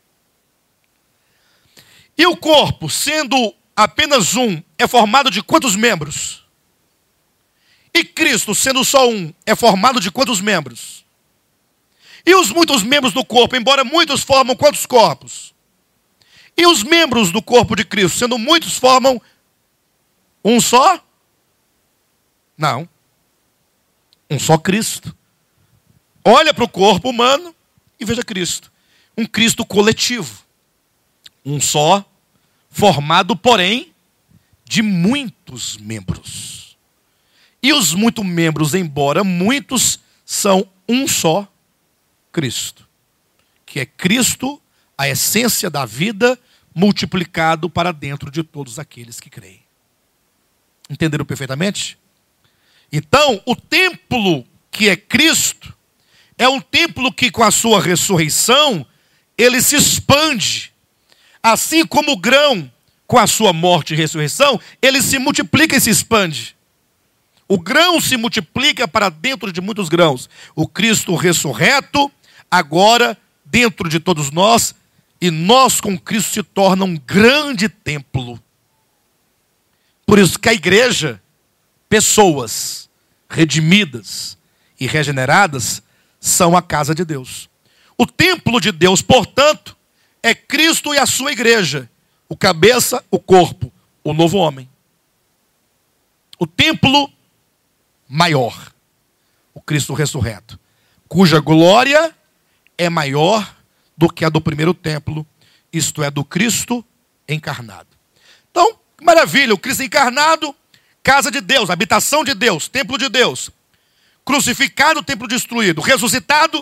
E o corpo, sendo apenas um, é formado de quantos membros? E Cristo, sendo só um, é formado de quantos membros? E os muitos membros do corpo, embora muitos, formam quantos corpos? E os membros do corpo de Cristo, sendo muitos, formam um só? Não. Um só Cristo. Olha para o corpo humano e veja Cristo. Um Cristo coletivo. Um só, formado, porém, de muitos membros. E os muitos membros, embora muitos, são um só Cristo. Que é Cristo, a essência da vida, multiplicado para dentro de todos aqueles que creem. Entenderam perfeitamente? Então, o templo que é Cristo, é um templo que com a sua ressurreição, ele se expande. Assim como o grão, com a sua morte e ressurreição, ele se multiplica e se expande. O grão se multiplica para dentro de muitos grãos. O Cristo ressurreto, agora dentro de todos nós, e nós com Cristo se torna um grande templo. Por isso que a igreja, pessoas redimidas e regeneradas, são a casa de Deus. O templo de Deus, portanto, é Cristo e a sua igreja. O cabeça, o corpo, o novo homem. O templo maior, o Cristo ressurreto, cuja glória é maior do que a do primeiro templo, isto é, do Cristo encarnado. Então, que maravilha, o Cristo encarnado, casa de Deus, habitação de Deus, templo de Deus. Crucificado, templo destruído. Ressuscitado,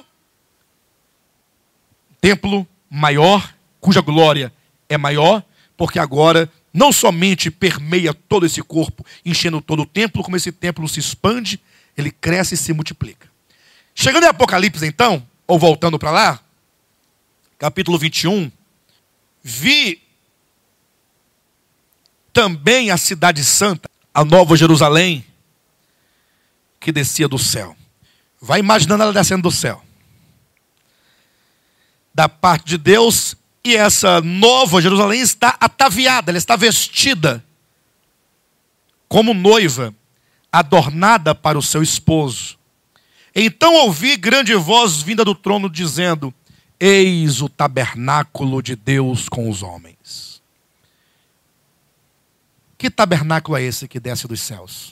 templo maior, cuja glória é maior, porque agora não somente permeia todo esse corpo, enchendo todo o templo, como esse templo se expande, ele cresce e se multiplica. Chegando em Apocalipse, então, ou voltando para lá, capítulo 21, vi também a cidade santa, a Nova Jerusalém, que descia do céu. Vai imaginando ela descendo do céu. Da parte de Deus, e essa Nova Jerusalém está ataviada, ela está vestida como noiva, adornada para o seu esposo. Então ouvi grande voz vinda do trono dizendo: eis o tabernáculo de Deus com os homens. Que tabernáculo é esse que desce dos céus?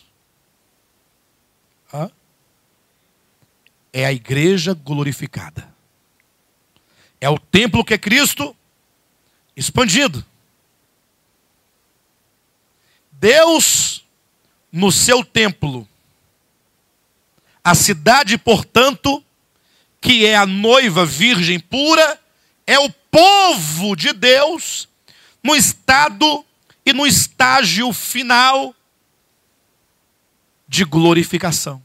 É a igreja glorificada. É o templo que é Cristo expandido. Deus no seu templo. A cidade, portanto, que é a noiva virgem pura, é o povo de Deus no estado e no estágio final de glorificação.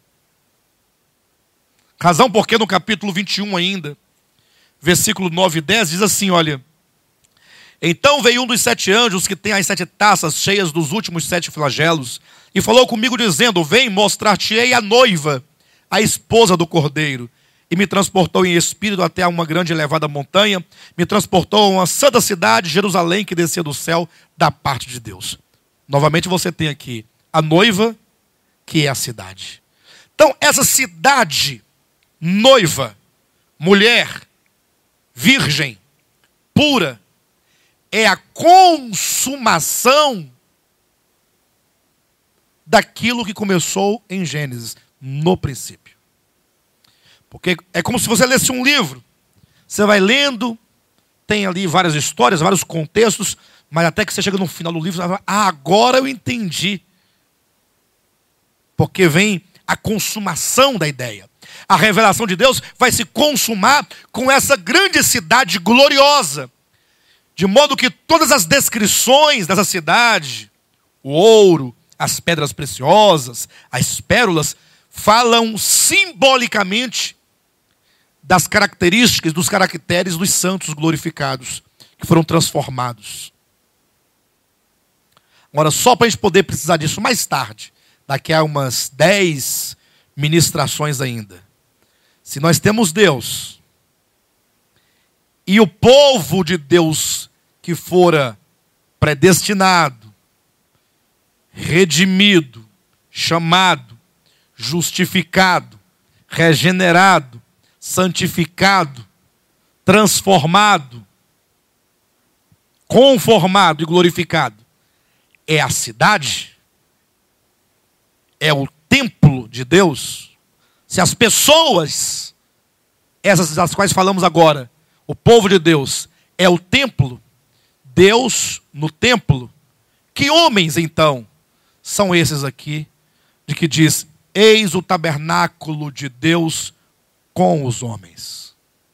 Razão porque no capítulo 21 ainda, versículo 9 e 10, diz assim, olha: então veio um dos 7 anjos que tem as 7 taças cheias dos últimos 7 flagelos, e falou comigo dizendo: vem, mostrar-te-ei a noiva, a esposa do Cordeiro. E me transportou em espírito até uma grande e elevada montanha, me transportou a uma santa cidade, Jerusalém, que descia do céu da parte de Deus. Novamente você tem aqui a noiva, que é a cidade. Então essa cidade, noiva, mulher, virgem, pura, é a consumação daquilo que começou em Gênesis, no princípio. Porque é como se você lesse um livro. Você vai lendo, tem ali várias histórias, vários contextos, mas até que você chega no final do livro, você vai falar: agora eu entendi. Porque vem a consumação da ideia. A revelação de Deus vai se consumar com essa grande cidade gloriosa. De modo que todas as descrições dessa cidade, o ouro, as pedras preciosas, as pérolas, falam simbolicamente das características, dos caracteres dos santos glorificados, que foram transformados. Agora, só para a gente poder precisar disso mais tarde, daqui a umas 10 ministrações ainda. Se nós temos Deus, e o povo de Deus que fora predestinado, redimido, chamado, justificado, regenerado, santificado, transformado, conformado e glorificado, é a cidade, é o templo de Deus. Se as pessoas, essas das quais falamos agora, o povo de Deus é o templo, Deus no templo, que homens então são esses aqui, de que diz, eis o tabernáculo de Deus com os homens.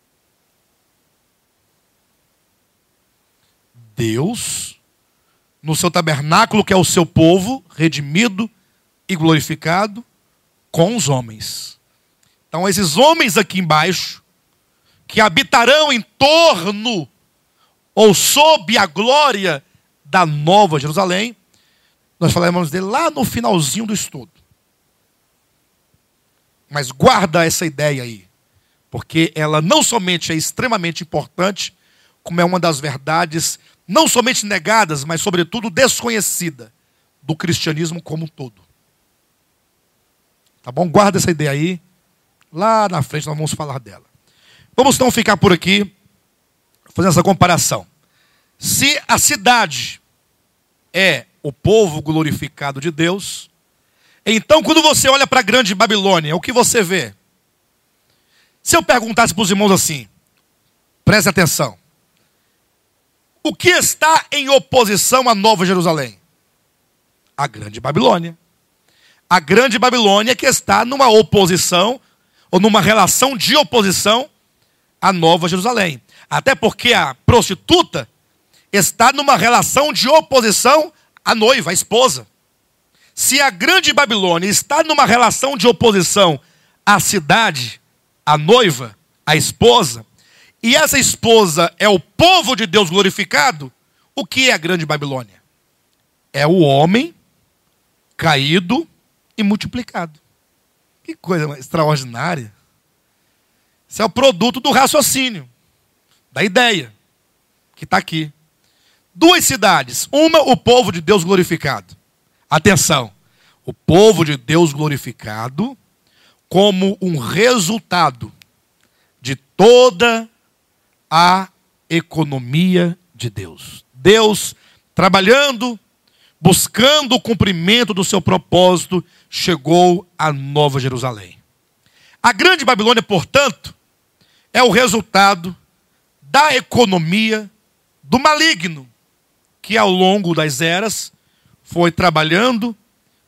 Deus, no seu tabernáculo, que é o seu povo, redimido e glorificado, com os homens. Então, esses homens aqui embaixo, que habitarão em torno ou sob a glória da Nova Jerusalém, nós falaremos dele lá no finalzinho do estudo. Mas guarda essa ideia aí, porque ela não somente é extremamente importante, como é uma das verdades não somente negadas, mas sobretudo desconhecida do cristianismo como um todo. Tá bom? Guarda essa ideia aí. Lá na frente nós vamos falar dela. Vamos então ficar por aqui, fazendo essa comparação. Se a cidade é o povo glorificado de Deus, então quando você olha para a grande Babilônia, o que você vê? Se eu perguntasse para os irmãos assim, preste atenção. O que está em oposição à Nova Jerusalém? A grande Babilônia. A grande Babilônia que está numa oposição, ou numa relação de oposição à Nova Jerusalém. Até porque a prostituta está numa relação de oposição à noiva, à esposa. Se a grande Babilônia está numa relação de oposição à cidade, à noiva, à esposa, e essa esposa é o povo de Deus glorificado, o que é a grande Babilônia? É o homem caído e multiplicado. Que coisa extraordinária. Isso é o produto do raciocínio, da ideia, que está aqui. Duas cidades. Uma, o povo de Deus glorificado. Atenção. O povo de Deus glorificado como um resultado de toda a economia de Deus. Deus trabalhando, buscando o cumprimento do seu propósito, chegou à Nova Jerusalém. A grande Babilônia, portanto, é o resultado da economia do maligno, que ao longo das eras foi trabalhando,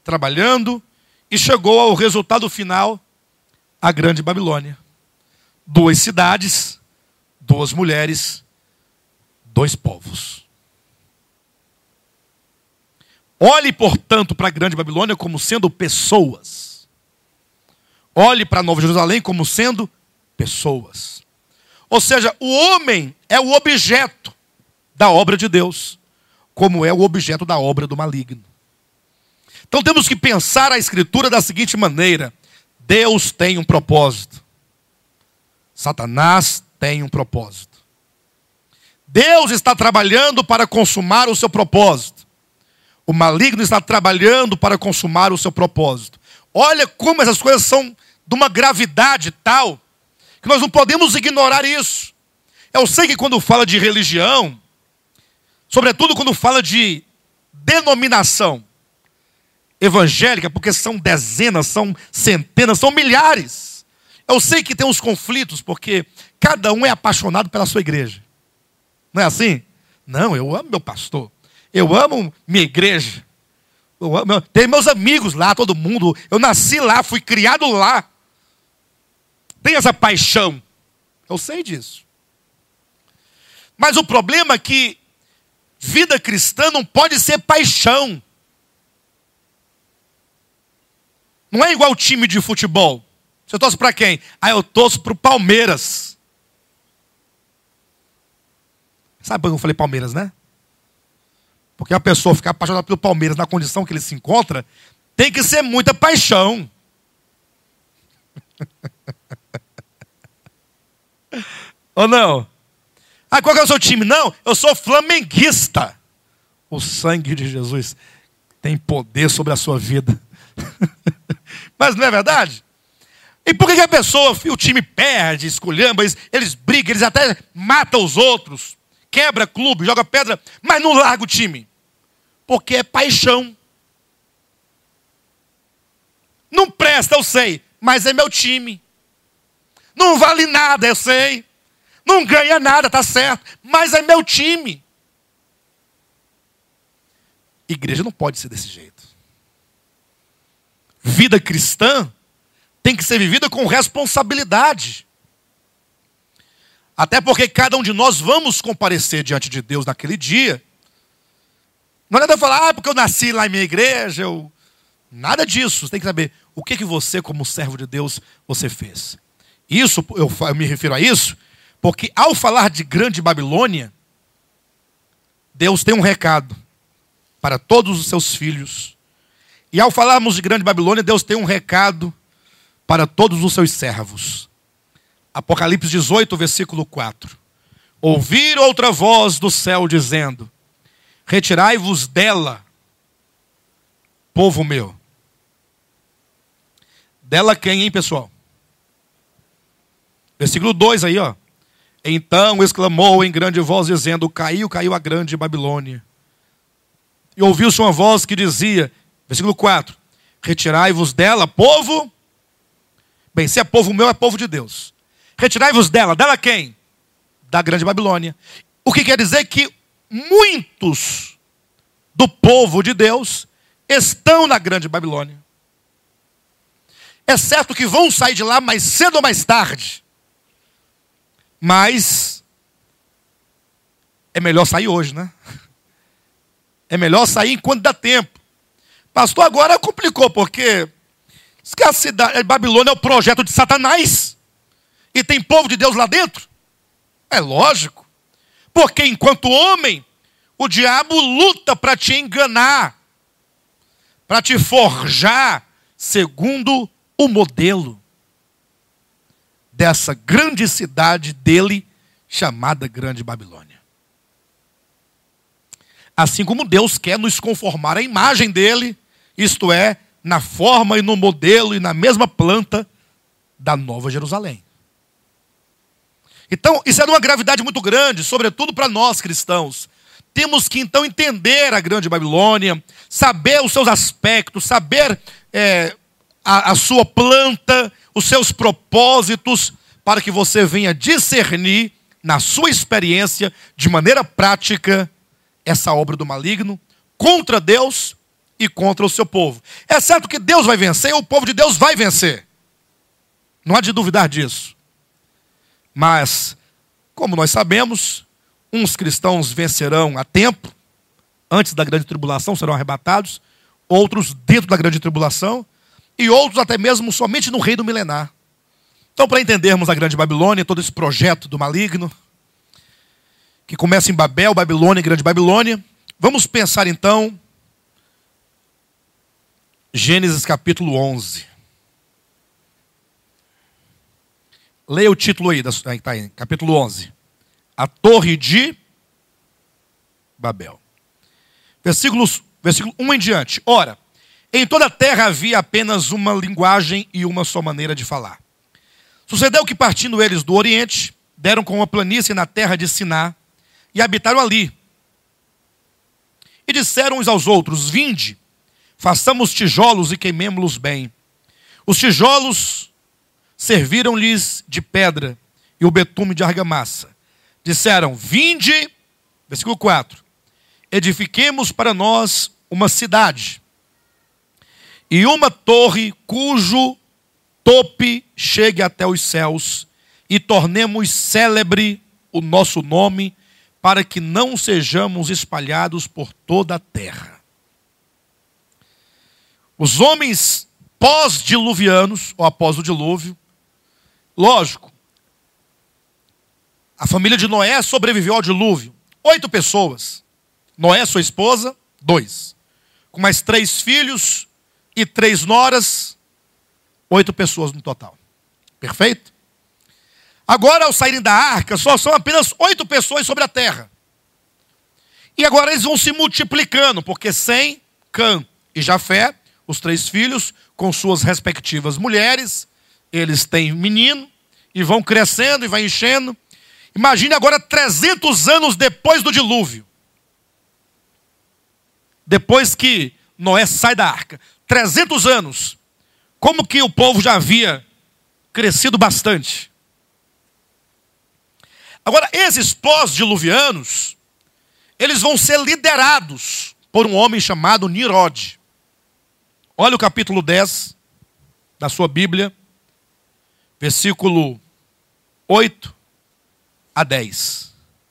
e chegou ao resultado final, a grande Babilônia. Duas cidades, duas mulheres, dois povos. Olhe, portanto, para a grande Babilônia como sendo pessoas. Olhe para a Nova Jerusalém como sendo pessoas. Ou seja, o homem é o objeto da obra de Deus, como é o objeto da obra do maligno. Então temos que pensar a Escritura da seguinte maneira: Deus tem um propósito. Satanás tem um propósito. Deus está trabalhando para consumar o seu propósito. O maligno está trabalhando para consumar o seu propósito. Olha como essas coisas são de uma gravidade tal que nós não podemos ignorar isso. Eu sei que quando fala de religião, sobretudo quando fala de denominação evangélica, porque são dezenas, são centenas, são milhares. Eu sei que tem uns conflitos, porque cada um é apaixonado pela sua igreja. Não é assim? Não, eu amo meu pastor. Eu amo minha igreja. Tem meus amigos lá, todo mundo. Eu nasci lá, fui criado lá. Tem essa paixão. Eu sei disso. Mas o problema é que vida cristã não pode ser paixão. Não é igual time de futebol. Você torce para quem? Eu torço para o Palmeiras. Sabe por que eu falei Palmeiras, né? Porque a pessoa ficar apaixonada pelo Palmeiras na condição que ele se encontra, tem que ser muita paixão. Ou não? Ah, qual que é o seu time? Não, eu sou flamenguista. O sangue de Jesus tem poder sobre a sua vida. Mas não é verdade? E por que a pessoa, o time perde, esculhamba, eles brigam, eles até matam os outros, quebra clube, joga pedra, mas não larga o time? Porque é paixão. Não presta, eu sei, mas é meu time. Não vale nada, eu sei. Não ganha nada, tá certo, mas é meu time. Igreja não pode ser desse jeito. Vida cristã tem que ser vivida com responsabilidade. Até porque cada um de nós vamos comparecer diante de Deus naquele dia. Não adianta falar, porque eu nasci lá em minha igreja, nada disso. Você tem que saber o que você, como servo de Deus, você fez. Isso, eu me refiro a isso, porque ao falar de Grande Babilônia, Deus tem um recado para todos os seus filhos. E ao falarmos de Grande Babilônia, Deus tem um recado para todos os seus servos. Apocalipse 18, versículo 4. Ouvir outra voz do céu dizendo: retirai-vos dela, povo meu. Dela quem, hein, pessoal? Versículo 2 aí, ó. Então exclamou em grande voz dizendo: caiu a grande Babilônia. E ouviu-se uma voz que dizia, versículo 4, retirai-vos dela, povo. Bem, se é povo meu, é povo de Deus. Retirai-vos dela. Dela quem? Da grande Babilônia. O que quer dizer que muitos do povo de Deus estão na grande Babilônia. É certo que vão sair de lá mais cedo ou mais tarde. Mas é melhor sair hoje, né? É melhor sair enquanto dá tempo. Pastor, agora complicou, porque diz que a cidade, Babilônia é o projeto de Satanás. E tem povo de Deus lá dentro. É lógico. Porque enquanto homem, o diabo luta para te enganar. Para te forjar segundo o modelo dessa grande cidade dele, chamada Grande Babilônia. Assim como Deus quer nos conformar à imagem dele, isto é, na forma e no modelo e na mesma planta da Nova Jerusalém. Então, isso é de uma gravidade muito grande, sobretudo para nós cristãos. Temos que então entender a Grande Babilônia, saber os seus aspectos, saber a sua planta, os seus propósitos, para que você venha discernir na sua experiência, de maneira prática, essa obra do maligno contra Deus e contra o seu povo. É certo que Deus vai vencer, o povo de Deus vai vencer. Não há de duvidar disso. Mas, como nós sabemos, uns cristãos vencerão a tempo, antes da grande tribulação serão arrebatados, outros dentro da grande tribulação, e outros até mesmo somente no reino milenar. Então, para entendermos a grande Babilônia, todo esse projeto do maligno, que começa em Babel, Babilônia e Grande Babilônia, vamos pensar então Gênesis capítulo 11. Leia o título aí, está aí, capítulo 11. A Torre de Babel. Versículo 1 em diante. Ora, em toda a terra havia apenas uma linguagem e uma só maneira de falar. Sucedeu que, partindo eles do Oriente, deram com uma planície na terra de Siná e habitaram ali. E disseram uns aos outros: vinde, façamos tijolos e queimemo-los bem. Os tijolos serviram-lhes de pedra e o betume de argamassa. Disseram: vinde, versículo 4, edifiquemos para nós uma cidade e uma torre cujo tope chegue até os céus, e tornemos célebre o nosso nome, para que não sejamos espalhados por toda a terra. Os homens pós-diluvianos, ou após o dilúvio, lógico, a família de Noé sobreviveu ao dilúvio. 8 pessoas. Noé, sua esposa, 2. Com mais 3 filhos e 3 noras, 8 pessoas no total. Perfeito? Agora, ao saírem da arca, só são apenas 8 pessoas sobre a terra. E agora eles vão se multiplicando, porque Sem, Cã e Jafé, os 3 filhos, com suas respectivas mulheres, eles têm menino, e vão crescendo e vai enchendo. Imagine agora 300 anos depois do dilúvio. Depois que Noé sai da arca. 300 anos. Como que o povo já havia crescido bastante. Agora, esses pós-diluvianos, eles vão ser liderados por um homem chamado Nirode. Olha o capítulo 10 da sua Bíblia, versículo 8 a 10.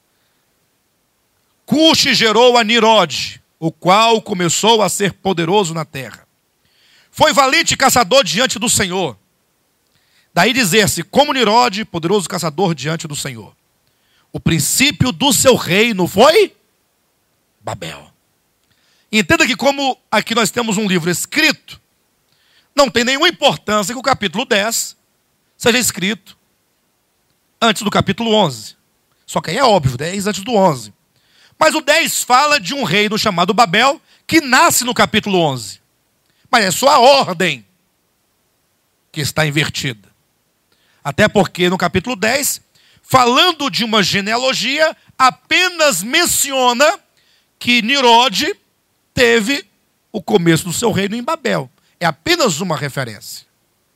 Cuxi gerou a Nirode, o qual começou a ser poderoso na terra. Foi valente caçador diante do Senhor. Daí dizer-se, como Nirode, poderoso caçador diante do Senhor. O princípio do seu reino foi Babel. Entenda que como aqui nós temos um livro escrito, não tem nenhuma importância que o capítulo 10 seja escrito antes do capítulo 11. Só que aí é óbvio, 10 antes do 11. Mas o 10 fala de um reino chamado Babel, que nasce no capítulo 11. Mas é só a ordem que está invertida. Até porque no capítulo 10, falando de uma genealogia, apenas menciona que Nirode teve o começo do seu reino em Babel. É apenas uma referência.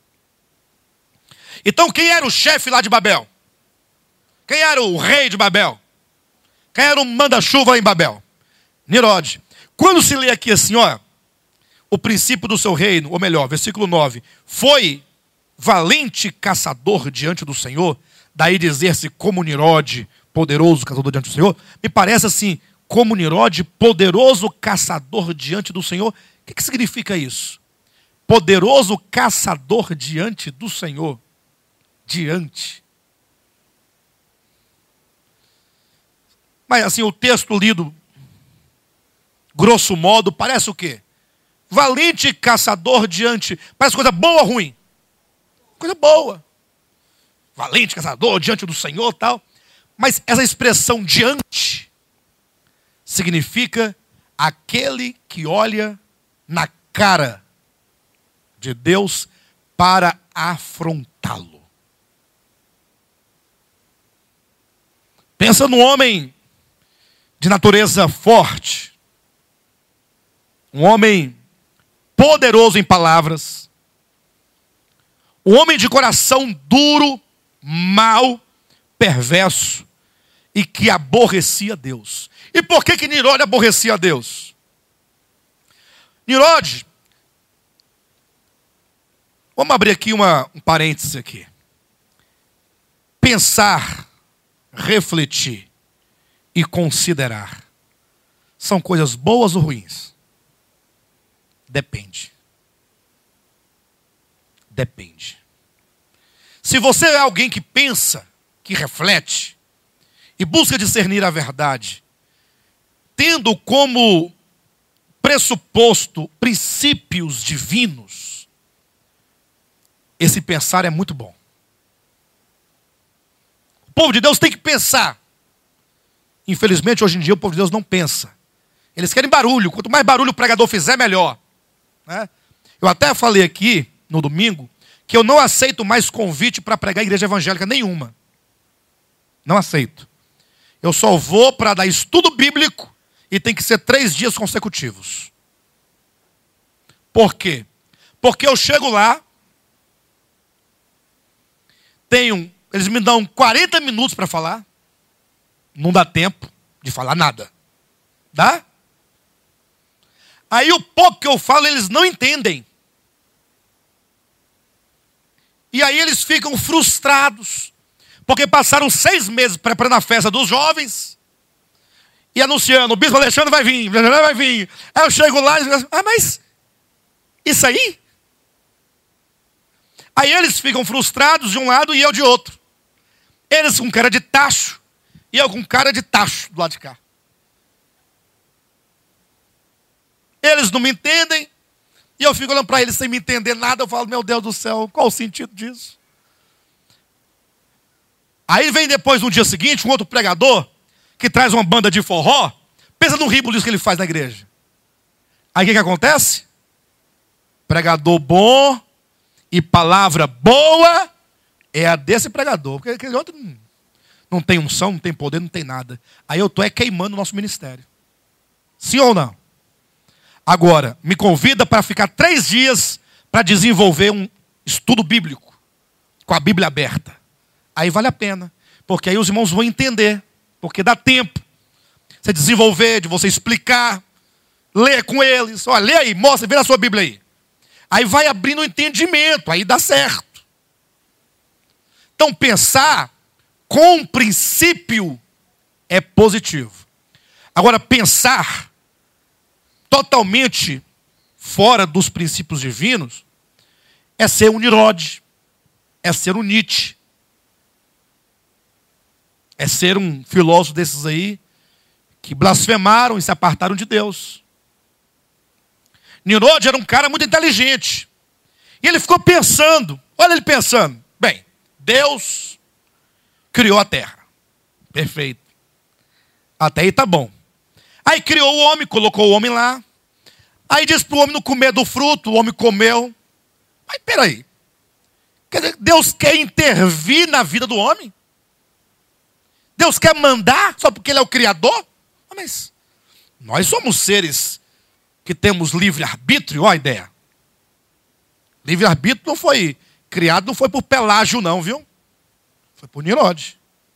Então quem era o chefe lá de Babel? Quem era o rei de Babel? Quem era o manda-chuva em Babel? Nirode. Quando se lê aqui assim, ó, o princípio do seu reino, ou melhor, versículo 9, foi valente caçador diante do Senhor, daí dizer-se como Nirode, poderoso caçador diante do Senhor, me parece assim, como Nirode, poderoso caçador diante do Senhor. O que significa isso? Poderoso caçador diante do Senhor. Diante. Mas assim, o texto lido, grosso modo, parece o quê? Valente caçador diante. Parece coisa boa ou ruim? Coisa boa. Valente caçador diante do Senhor e tal. Mas essa expressão diante significa aquele que olha na cara de Deus para afrontá-lo. Pensa num homem de natureza forte, um homem poderoso em palavras, um homem de coração duro, mau, perverso e que aborrecia Deus. E por que Nirode aborrecia Deus? Nirode, vamos abrir aqui um parêntese aqui. Pensar, refletir e considerar são coisas boas ou ruins? Depende. Depende. Se você é alguém que pensa, que reflete e busca discernir a verdade, tendo como pressuposto princípios divinos, esse pensar é muito bom. O povo de Deus tem que pensar. Infelizmente, hoje em dia, o povo de Deus não pensa. Eles querem barulho. Quanto mais barulho o pregador fizer, melhor. Né? Eu até falei aqui, no domingo, que eu não aceito mais convite para pregar em igreja evangélica nenhuma. Não aceito. Eu só vou para dar estudo bíblico e tem que ser 3 dias consecutivos. Por quê? Porque eu chego lá, eles me dão 40 minutos para falar, não dá tempo de falar nada. Dá? Aí o pouco que eu falo, eles não entendem. E aí eles ficam frustrados, porque passaram 6 meses preparando a festa dos jovens, e anunciando, o bispo Alexandre vai vir, vai vir. Aí eu chego lá e digo, mas isso aí? Aí eles ficam frustrados de um lado e eu de outro. Eles com cara de tacho, e eu com cara de tacho do lado de cá. Eles não me entendem, e eu fico olhando para eles sem me entender nada. Eu falo, meu Deus do céu, qual o sentido disso? Aí vem depois, no dia seguinte, um outro pregador que traz uma banda de forró. Pensa no ribuliço que ele faz na igreja. Aí o que acontece? Pregador bom e palavra boa é a desse pregador. Porque aquele outro não tem unção, não tem poder, não tem nada. Aí eu estou queimando o nosso ministério. Sim ou não? Agora, me convida para ficar 3 dias para desenvolver um estudo bíblico, com a Bíblia aberta. Aí vale a pena, porque aí os irmãos vão entender, porque dá tempo. Você desenvolver, de você explicar, ler com eles. Olha, lê aí, mostra, vê na sua Bíblia aí. Aí vai abrindo o entendimento, aí dá certo. Então pensar com princípio é positivo. Agora pensar totalmente fora dos princípios divinos é ser um Nirod, é ser um Nietzsche, é ser um filósofo desses aí que blasfemaram e se apartaram de Deus. Nirod era um cara muito inteligente. E ele ficou pensando, olha ele pensando, bem, Deus criou a terra. Perfeito. Até aí tá bom. Aí criou o homem, colocou o homem lá. Aí disse para o homem não comer do fruto, o homem comeu. Mas peraí, quer dizer, Deus quer intervir na vida do homem? Deus quer mandar só porque Ele é o Criador? Mas nós somos seres que temos livre-arbítrio, olha a ideia. Livre-arbítrio não foi criado, não foi por Pelágio não, viu? Foi por Nirod.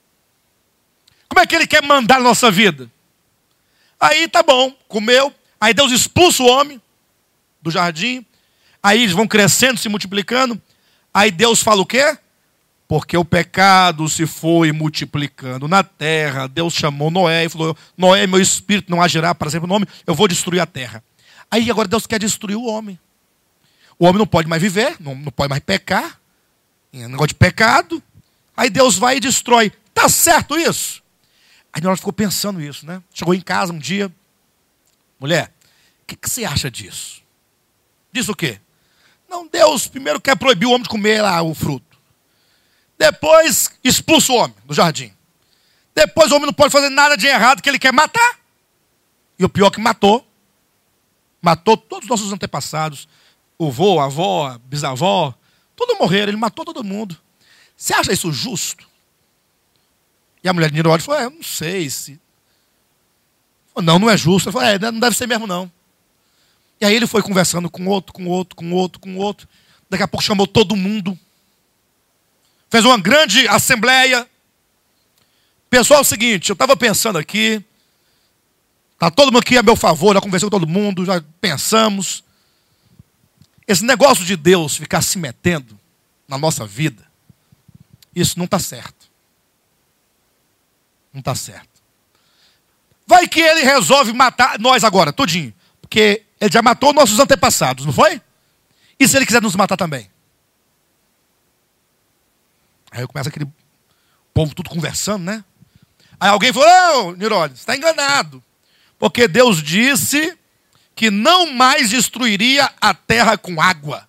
Como é que Ele quer mandar na nossa vida? Aí tá bom, comeu. Aí Deus expulsa o homem do jardim. Aí eles vão crescendo, se multiplicando. Aí Deus fala o quê? Porque o pecado se foi multiplicando na terra. Deus chamou Noé e falou: Noé, meu espírito não agirá para sempre no homem, eu vou destruir a terra. Aí agora Deus quer destruir o homem. O homem não pode mais viver, não pode mais pecar. É um negócio de pecado. Aí Deus vai e destrói. Tá certo isso? Aí nós ficou pensando isso, né? Chegou em casa um dia. Mulher, o que você acha disso? Diz o quê? Não, Deus primeiro quer proibir o homem de comer lá o fruto. Depois expulsa o homem do jardim. Depois o homem não pode fazer nada de errado que ele quer matar. E o pior é que matou. Matou todos os nossos antepassados. O vô, a avó, a bisavó. Todos morreram, ele matou todo mundo. Você acha isso justo? E a mulher de Nirod falou: eu não sei se... Falou, não é justo. Ele falou: não deve ser mesmo não. E aí ele foi conversando com outro. Daqui a pouco chamou todo mundo. Fez uma grande assembleia. Pessoal, é o seguinte, eu estava pensando aqui. Está todo mundo aqui a meu favor, já conversei com todo mundo, já pensamos. Esse negócio de Deus ficar se metendo na nossa vida, isso não está certo. Não está certo. Vai que ele resolve matar nós agora, tudinho. Porque ele já matou nossos antepassados, não foi? E se ele quiser nos matar também? Aí começa aquele povo tudo conversando, né? Aí alguém falou: ô, Nirod, você está enganado. Porque Deus disse que não mais destruiria a terra com água.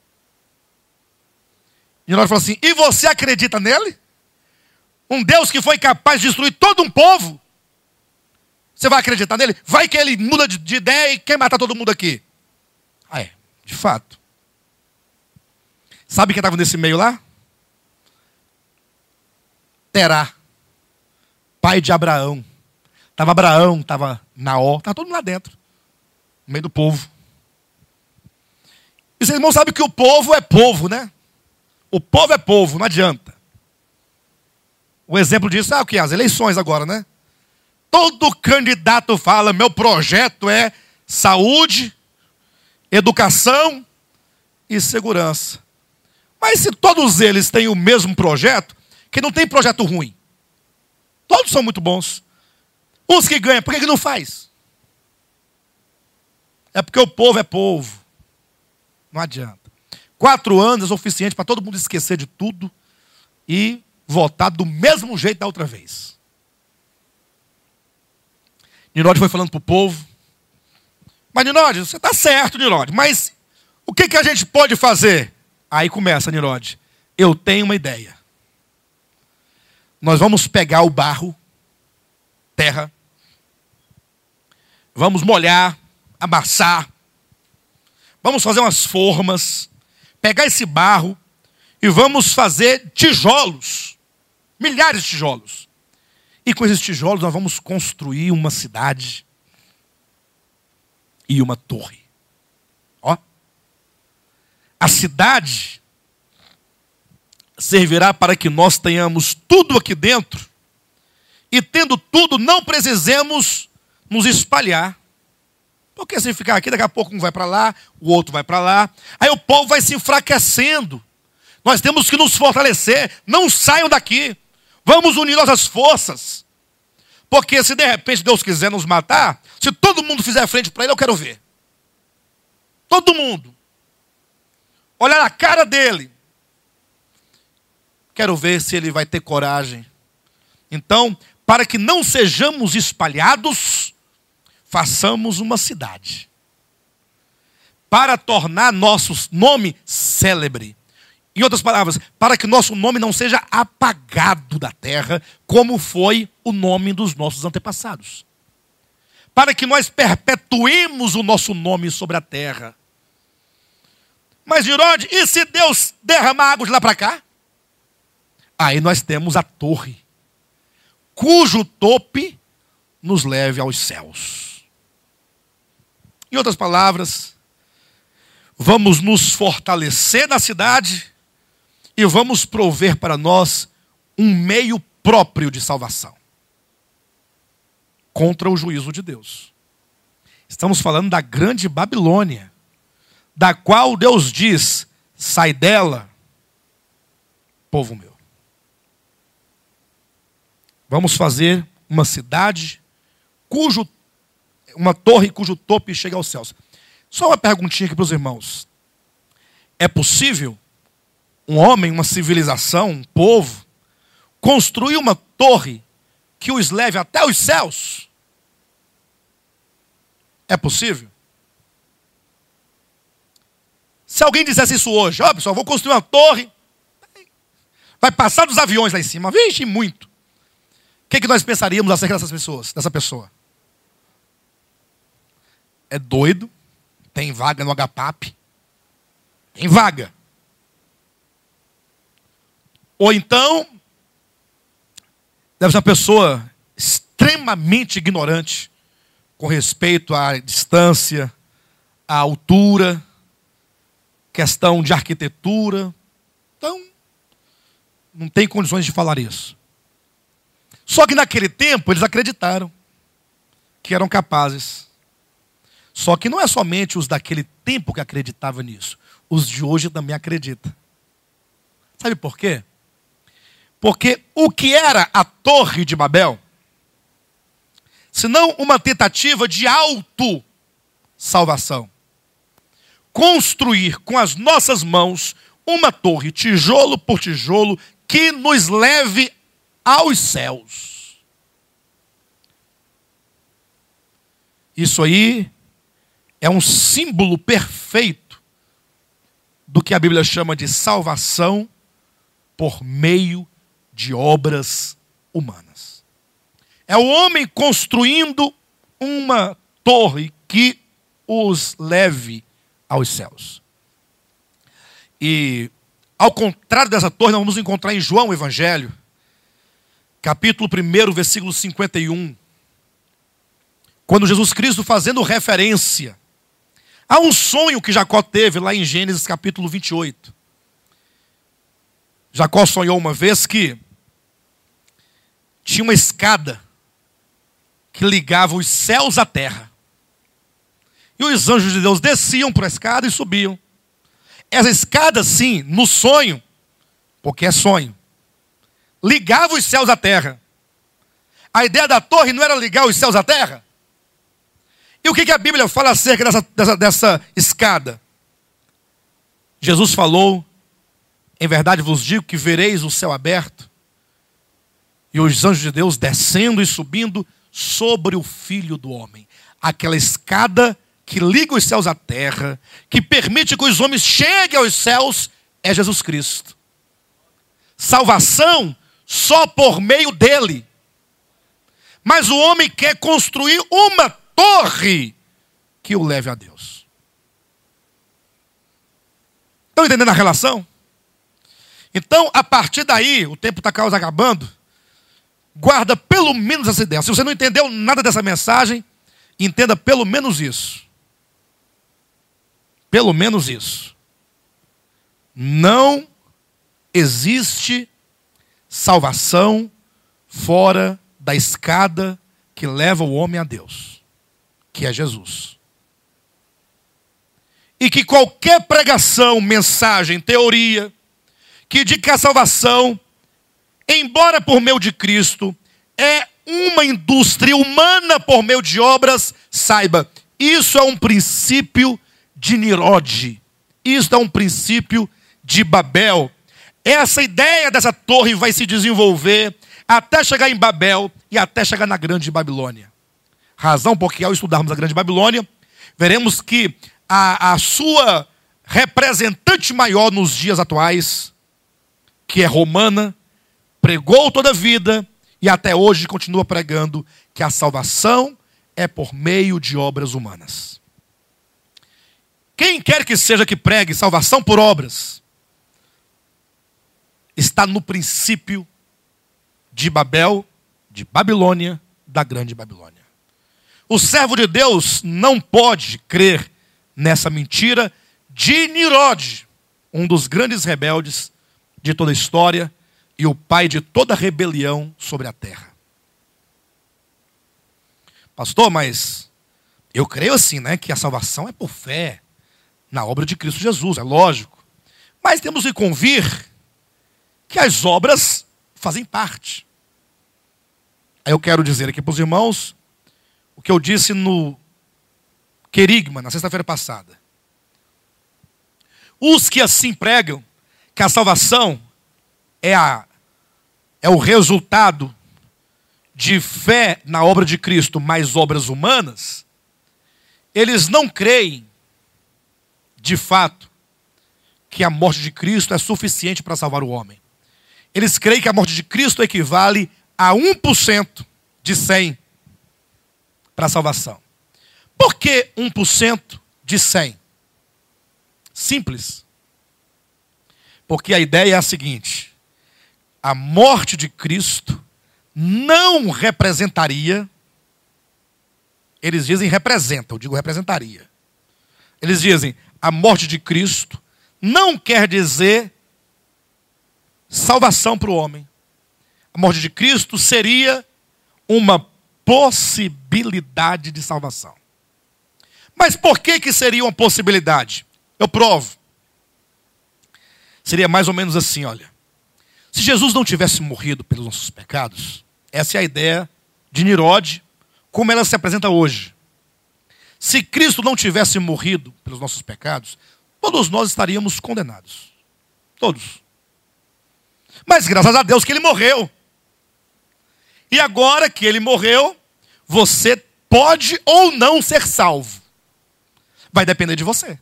Nirod falou assim: e você acredita nele? Um Deus que foi capaz de destruir todo um povo? Você vai acreditar nele? Vai que ele muda de ideia e quer matar todo mundo aqui. Ah, é, de fato. Sabe quem estava nesse meio lá? Terá, pai de Abraão. Estava Abraão, estava Naó, estava todo mundo lá dentro, no meio do povo. E vocês irmãos sabem que o povo é povo, né? O povo é povo, não adianta. O exemplo disso é o que? As eleições agora, né? Todo candidato fala: meu projeto é saúde, educação e segurança. Mas se todos eles têm o mesmo projeto, que não tem projeto ruim. Todos são muito bons. Os que ganham, por que não faz? É porque o povo é povo. Não adianta. 4 anos é suficiente para todo mundo esquecer de tudo e votar do mesmo jeito da outra vez. Nirod foi falando para o povo: mas Nirod, você está certo, Nirod, mas o que a gente pode fazer? Aí começa Nirod: eu tenho uma ideia. nós vamos pegar o barro, terra, vamos molhar, amassar, vamos fazer umas formas, pegar esse barro e vamos fazer tijolos, milhares de tijolos. E com esses tijolos nós vamos construir uma cidade e uma torre. Ó, a cidade servirá para que nós tenhamos tudo aqui dentro e, tendo tudo, não precisemos nos espalhar. Porque se ficar aqui, daqui a pouco um vai para lá, o outro vai para lá. Aí o povo vai se enfraquecendo. Nós temos que nos fortalecer. Não saiam daqui. Vamos unir nossas forças. Porque se de repente Deus quiser nos matar, se todo mundo fizer frente para ele, eu quero ver. Todo mundo. Olhar na cara dele. Quero ver se ele vai ter coragem. Então, para que não sejamos espalhados, façamos uma cidade. Para tornar nosso nome célebre. Em outras palavras, para que nosso nome não seja apagado da terra, como foi o nome dos nossos antepassados. Para que nós perpetuemos o nosso nome sobre a terra. Mas, Gironde, e se Deus derramar água de lá para cá? Aí nós temos a torre, cujo tope nos leve aos céus. Em outras palavras, vamos nos fortalecer na cidade e vamos prover para nós um meio próprio de salvação contra o juízo de Deus. Estamos falando da grande Babilônia, da qual Deus diz: sai dela, povo meu. Vamos fazer uma cidade, uma torre cujo topo chega aos céus. Só uma perguntinha aqui para os irmãos. É possível um homem, uma civilização, um povo, construir uma torre que os leve até os céus? É possível? Se alguém dissesse isso hoje, ó pessoal, vou construir uma torre, vai passar dos aviões lá em cima, vixe, muito. O que nós pensaríamos acerca dessa pessoa? É doido, tem vaga no HPAP, tem vaga. Ou então, deve ser uma pessoa extremamente ignorante com respeito à distância, à altura, questão de arquitetura. Então, não tem condições de falar isso. Só que naquele tempo eles acreditaram que eram capazes. Só que não é somente os daquele tempo que acreditavam nisso. Os de hoje também acreditam. Sabe por quê? Porque o que era a Torre de Babel, senão uma tentativa de auto-salvação. Construir com as nossas mãos uma torre, tijolo por tijolo, que nos leve aos céus. Isso aí é um símbolo perfeito do que a Bíblia chama de salvação por meio de obras humanas. É o homem construindo uma torre que os leve aos céus. E, ao contrário dessa torre, nós vamos encontrar em João o Evangelho, capítulo 1, versículo 51, quando Jesus Cristo, fazendo referência a um sonho que Jacó teve lá em Gênesis capítulo 28. Jacó sonhou uma vez que tinha uma escada que ligava os céus à terra. E os anjos de Deus desciam por a escada e subiam. Essa escada, sim, no sonho, porque é sonho, ligava os céus à terra. A ideia da torre não era ligar os céus à terra? E o que a Bíblia fala acerca dessa escada? Jesus falou: em verdade vos digo que vereis o céu aberto e os anjos de Deus descendo e subindo sobre o Filho do Homem. Aquela escada que liga os céus à terra, que permite que os homens cheguem aos céus, é Jesus Cristo. Salvação só por meio dele. Mas o homem quer construir uma torre que o leve a Deus. Estão entendendo a relação? Então, a partir daí, o tempo está quase acabando, guarda pelo menos essa ideia. Se você não entendeu nada dessa mensagem, entenda pelo menos isso. Pelo menos isso. Não existe salvação fora da escada que leva o homem a Deus, que é Jesus. E que qualquer pregação, mensagem, teoria, que diga que a salvação, embora por meio de Cristo, é uma indústria humana por meio de obras, saiba, isso é um princípio de Nirode. Isso é um princípio de Babel. Essa ideia dessa torre vai se desenvolver até chegar em Babel e até chegar na Grande Babilônia. Razão porque ao estudarmos a Grande Babilônia, veremos que a sua representante maior nos dias atuais, que é romana, pregou toda a vida e até hoje continua pregando que a salvação é por meio de obras humanas. Quem quer que seja que pregue salvação por obras, está no princípio de Babel, de Babilônia, da Grande Babilônia. O servo de Deus não pode crer nessa mentira de Nirode, um dos grandes rebeldes de toda a história e o pai de toda rebelião sobre a terra. Pastor, mas eu creio assim, né, que a salvação é por fé na obra de Cristo Jesus, é lógico. Mas temos que convir que as obras fazem parte. Aí eu quero dizer aqui para os irmãos o que eu disse no querigma, na sexta-feira passada. Os que assim pregam que a salvação é o resultado de fé na obra de Cristo mais obras humanas, eles não creem, de fato, que a morte de Cristo é suficiente para salvar o homem. Eles creem que a morte de Cristo equivale a 1% de 100 para a salvação. Por que 1% de 100? Simples. Porque a ideia é a seguinte: a morte de Cristo não representaria, eles dizem representa, eu digo representaria. Eles dizem, a morte de Cristo não quer dizer salvação para o homem. A morte de Cristo seria uma possibilidade de salvação. Mas por que seria uma possibilidade? Eu provo. Seria mais ou menos assim, olha. Se Jesus não tivesse morrido pelos nossos pecados, essa é a ideia de Nirode, como ela se apresenta hoje. Se Cristo não tivesse morrido pelos nossos pecados, todos nós estaríamos condenados. Todos. Mas graças a Deus que ele morreu. E agora que ele morreu, você pode ou não ser salvo. Vai depender de você.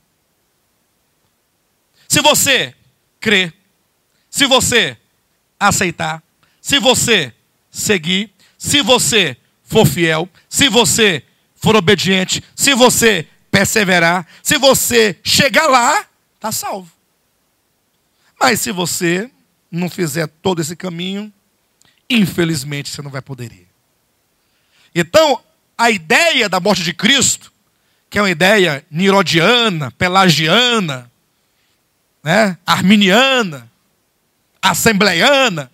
Se você crer, se você aceitar, se você seguir, se você for fiel, se você for obediente, se você perseverar, se você chegar lá, está salvo. Mas se você não fizer todo esse caminho, infelizmente você não vai poder ir. Então, a ideia da morte de Cristo, que é uma ideia nirodiana, pelagiana, né, arminiana, assembleiana,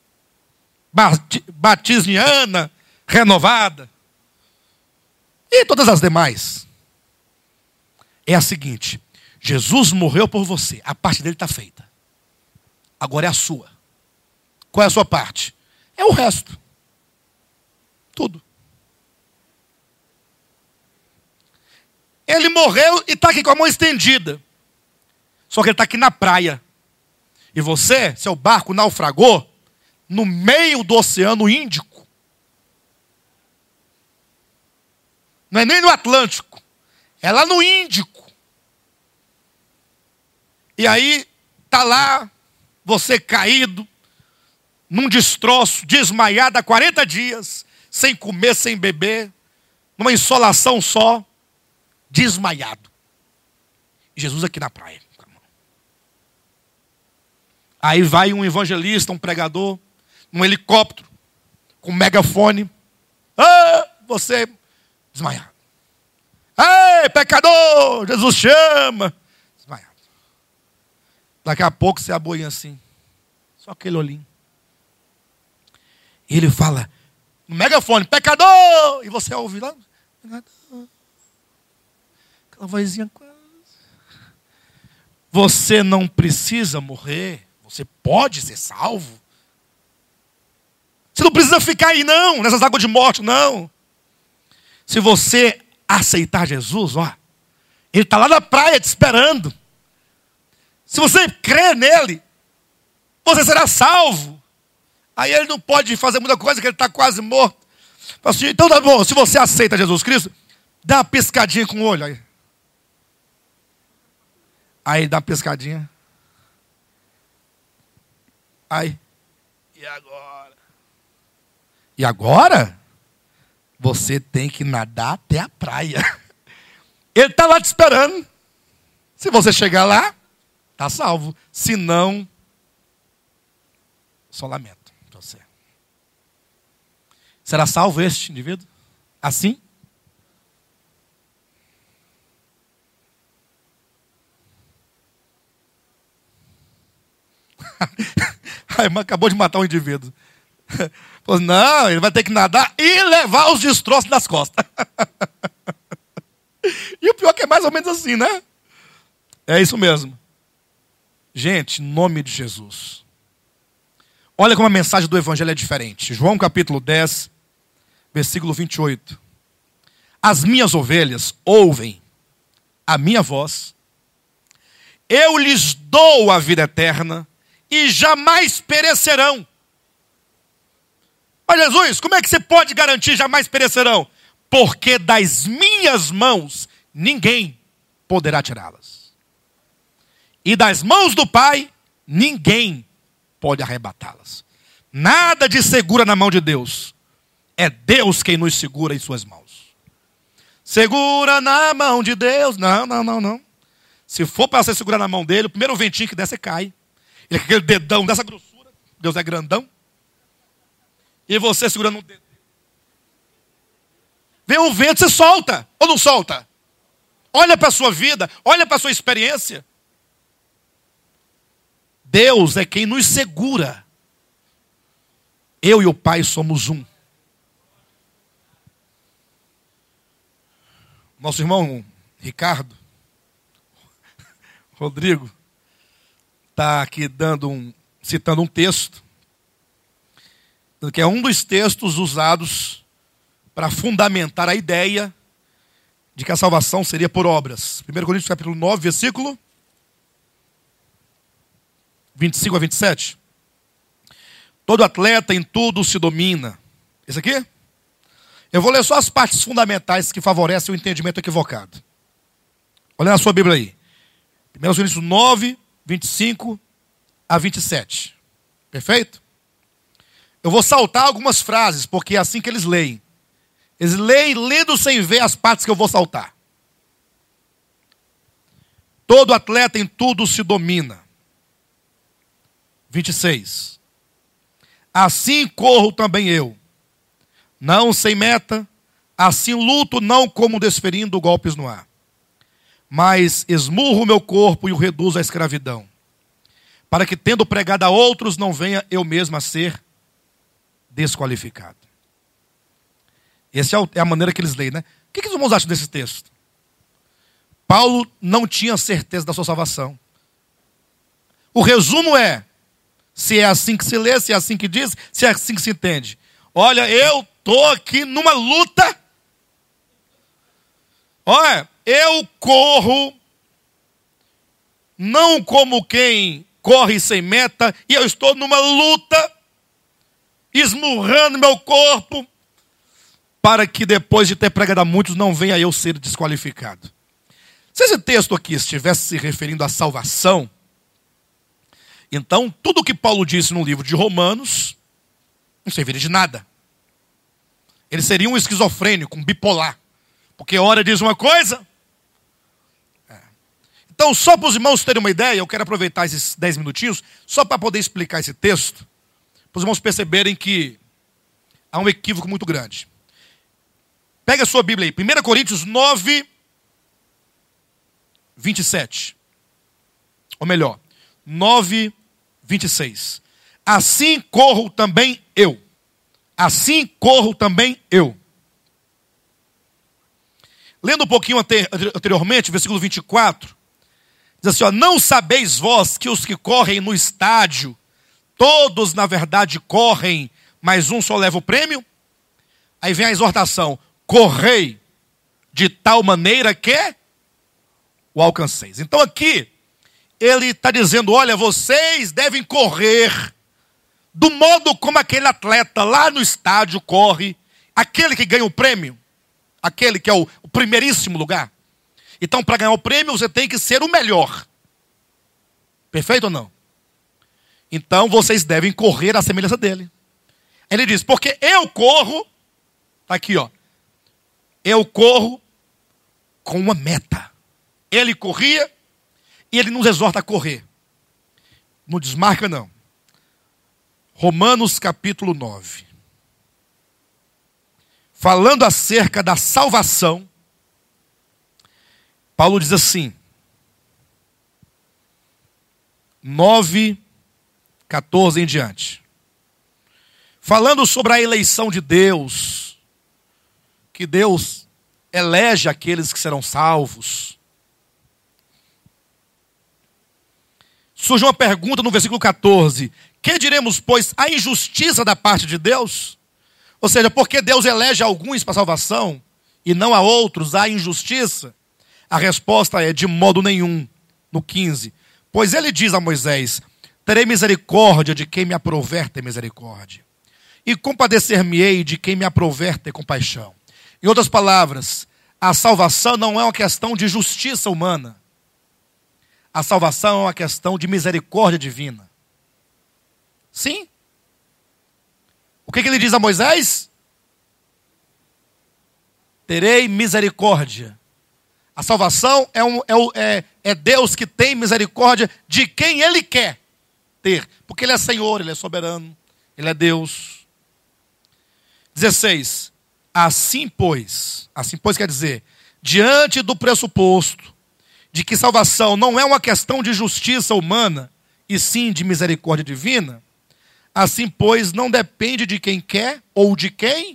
batisniana, renovada, e todas as demais, é a seguinte: Jesus morreu por você, a parte dele está feita. Agora é a sua. Qual é a sua parte? É o resto. Tudo. Ele morreu e está aqui com a mão estendida. Só que ele está aqui na praia. E você, seu barco naufragou no meio do Oceano Índico. Não é nem no Atlântico. É lá no Índico. E aí, está lá, você caído, num destroço, desmaiado há 40 dias, sem comer, sem beber, numa insolação só, desmaiado. E Jesus aqui na praia. Aí vai um evangelista, um pregador, num helicóptero, com um megafone. Ah, você desmaiado. Ei, pecador, Jesus chama. Desmaiado. Daqui a pouco você aboia assim. Só aquele olhinho. E ele fala, no megafone, pecador! E você ouve lá, pecador. Aquela vozinha quase. Você não precisa morrer. Você pode ser salvo. Você não precisa ficar aí não, nessas águas de morte, não. Se você aceitar Jesus, ó, ele está lá na praia te esperando. Se você crer nele, você será salvo. Aí ele não pode fazer muita coisa, que ele está quase morto. Então tá bom, se você aceita Jesus Cristo, dá uma piscadinha com o olho. Aí dá uma piscadinha. Aí, e agora? E agora? Você tem que nadar até a praia. Ele está lá te esperando. Se você chegar lá, está salvo. Se não, só lamento para você. Será salvo este indivíduo? Assim? A irmã acabou de matar um indivíduo. Falou, não, ele vai ter que nadar e levar os destroços nas costas. E o pior é que é mais ou menos assim, né? É isso mesmo. Gente, em nome de Jesus. Olha como a mensagem do Evangelho é diferente. João capítulo 10, versículo 28. As minhas ovelhas ouvem a minha voz. Eu lhes dou a vida eterna e jamais perecerão. Mas Jesus, como é que você pode garantir jamais perecerão? Porque das minhas mãos ninguém poderá tirá-las. E das mãos do Pai ninguém pode arrebatá-las. Nada de segura na mão de Deus. É Deus quem nos segura em suas mãos. Segura na mão de Deus. Não. Se for para você segurar na mão dele, o primeiro ventinho que der, você cai. Ele com aquele dedão dessa grossura. Deus é grandão. E você segurando o dedo. Vem um vento, você solta. Ou não solta? Olha para a sua vida. Olha para a sua experiência. Deus é quem nos segura. Eu e o Pai somos um. Nosso irmão Ricardo, Rodrigo, está aqui citando um texto, que é um dos textos usados para fundamentar a ideia de que a salvação seria por obras. 1 Coríntios capítulo 9, versículo 25 a 27. Todo atleta em tudo se domina. Esse aqui? Eu vou ler só as partes fundamentais que favorecem o entendimento equivocado. Olha na sua Bíblia aí. 1 Coríntios 9, 25 a 27. Perfeito? Eu vou saltar algumas frases, porque é assim que eles leem. Eles leem lendo sem ver as partes que eu vou saltar. Todo atleta em tudo se domina. 26. Assim corro também eu, não sem meta, assim luto não como desferindo golpes no ar, mas esmurro o meu corpo e o reduzo à escravidão, para que tendo pregado a outros não venha eu mesmo a ser desqualificado. Essa é a maneira que eles leem, né? O que os irmãos acham desse texto? Paulo não tinha certeza da sua salvação. O resumo é, se é assim que se lê, se é assim que diz, se é assim que se entende. Olha, eu estou aqui numa luta. Olha, eu corro não como quem corre sem meta, e eu estou numa luta, esmurrando meu corpo, para que depois de ter pregado a muitos, não venha eu ser desqualificado. Se esse texto aqui estivesse se referindo à salvação, então tudo que Paulo disse no livro de Romanos Não serviria de nada. Ele seria um esquizofrênico, um bipolar. Porque hora diz uma coisa. Então, só para os irmãos terem uma ideia, eu quero aproveitar esses 10 minutinhos, só para poder explicar esse texto, para os irmãos perceberem que há um equívoco muito grande. Pega a sua Bíblia aí, 1 Coríntios 9, 27. Ou melhor, 9, 26. Assim corro também eu. Assim corro também eu. Lendo um pouquinho anteriormente, versículo 24, diz assim, ó, não sabeis vós que os que correm no estádio, todos na verdade correm, mas um só leva o prêmio? Aí vem a exortação, correi de tal maneira que o alcanceis. Então aqui, ele está dizendo, olha, vocês devem correr do modo como aquele atleta lá no estádio corre, aquele que ganha o prêmio, aquele que é o primeiríssimo lugar. Então, para ganhar o prêmio, você tem que ser o melhor. Perfeito ou não? Então, vocês devem correr à semelhança dele. Ele diz, porque eu corro, está aqui, ó. Eu corro com uma meta. Ele corria e ele nos exorta a correr. Não desmarca, não. Romanos capítulo 9. Falando acerca da salvação, Paulo diz assim, 9, 14 em diante. Falando sobre a eleição de Deus, que Deus elege aqueles que serão salvos. Surge uma pergunta no versículo 14. Que diremos, pois, a injustiça da parte de Deus? Ou seja, porque Deus elege alguns para salvação e não a outros, há injustiça? A resposta é de modo nenhum, no 15. Pois ele diz a Moisés, terei misericórdia de quem me aprover ter misericórdia. E compadecer-me-ei de quem me aprover ter compaixão. Em outras palavras, a salvação não é uma questão de justiça humana. A salvação é uma questão de misericórdia divina. Sim? O que ele diz a Moisés? Terei misericórdia. A salvação é Deus que tem misericórdia de quem Ele quer ter. Porque Ele é Senhor, Ele é soberano, Ele é Deus. 16. Assim pois quer dizer, diante do pressuposto de que salvação não é uma questão de justiça humana, e sim de misericórdia divina, assim pois não depende de quem quer ou de quem?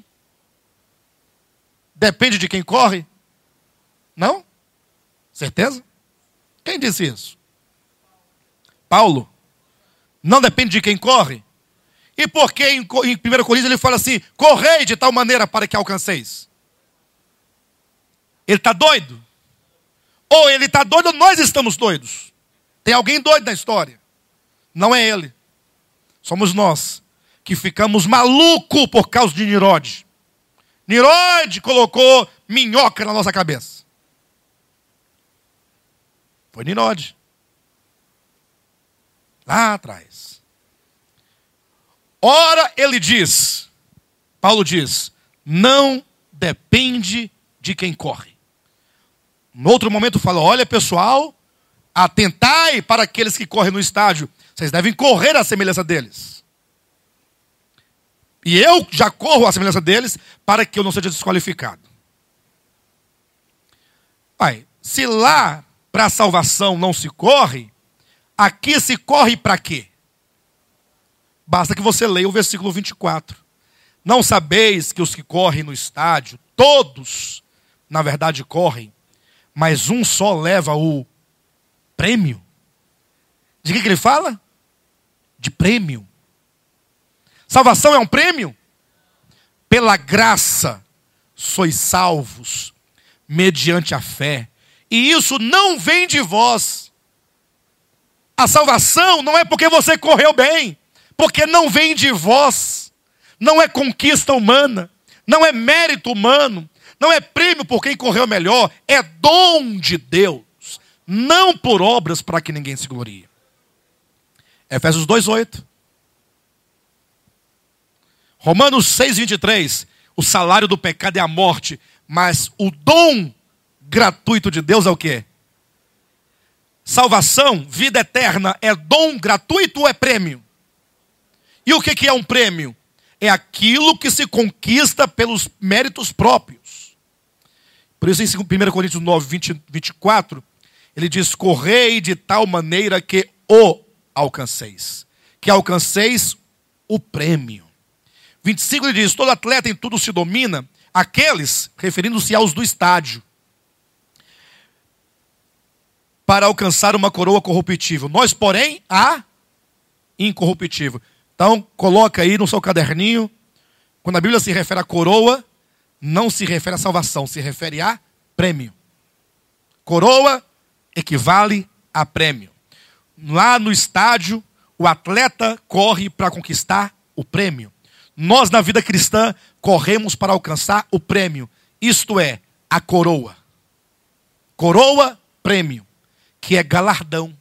Depende de quem corre? Não? Certeza? Quem disse isso? Paulo. Não depende de quem corre? E por que em 1 Coríntios ele fala assim, correi de tal maneira para que alcanceis? Ele está doido? Ou ele está doido ou nós estamos doidos? Tem alguém doido na história? Não é ele. Somos nós que ficamos malucos por causa de Nirode. Nirode colocou minhoca na nossa cabeça. Foi Nirode. Lá atrás. Ora, ele diz, Paulo diz, não depende de quem corre. No outro momento fala, olha pessoal, atentai para aqueles que correm no estádio. Vocês devem correr à semelhança deles. E eu já corro à semelhança deles para que eu não seja desqualificado. Pai, se lá para a salvação não se corre, aqui se corre para quê? Basta que você leia o versículo 24. Não sabeis que os que correm no estádio, todos, na verdade, correm, mas um só leva o prêmio. De que ele fala? De prêmio. Salvação é um prêmio? Pela graça sois salvos, mediante a fé. E isso não vem de vós. A salvação não é porque você correu bem, porque não vem de vós. Não é conquista humana, não é mérito humano, não é prêmio por quem correu melhor, é dom de Deus, não por obras para que ninguém se glorie. Efésios 2:8. Romanos 6:23. O salário do pecado é a morte, mas o dom gratuito de Deus é o quê? Salvação, vida eterna, é dom gratuito ou é prêmio? E o que é um prêmio? É aquilo que se conquista pelos méritos próprios. Por isso, em 1 Coríntios 9:24, ele diz: correi de tal maneira que o alcanceis. Que alcanceis o prêmio. 25 ele diz: todo atleta em tudo se domina, aqueles, referindo-se aos do estádio, para alcançar uma coroa corruptível. Nós, porém, a incorruptível. Então, coloca aí no seu caderninho, quando a Bíblia se refere a coroa, não se refere a salvação, se refere a prêmio. Coroa equivale a prêmio. Lá no estádio, o atleta corre para conquistar o prêmio. Nós, na vida cristã, corremos para alcançar o prêmio. Isto é, a coroa. Coroa, prêmio. Que é galardão.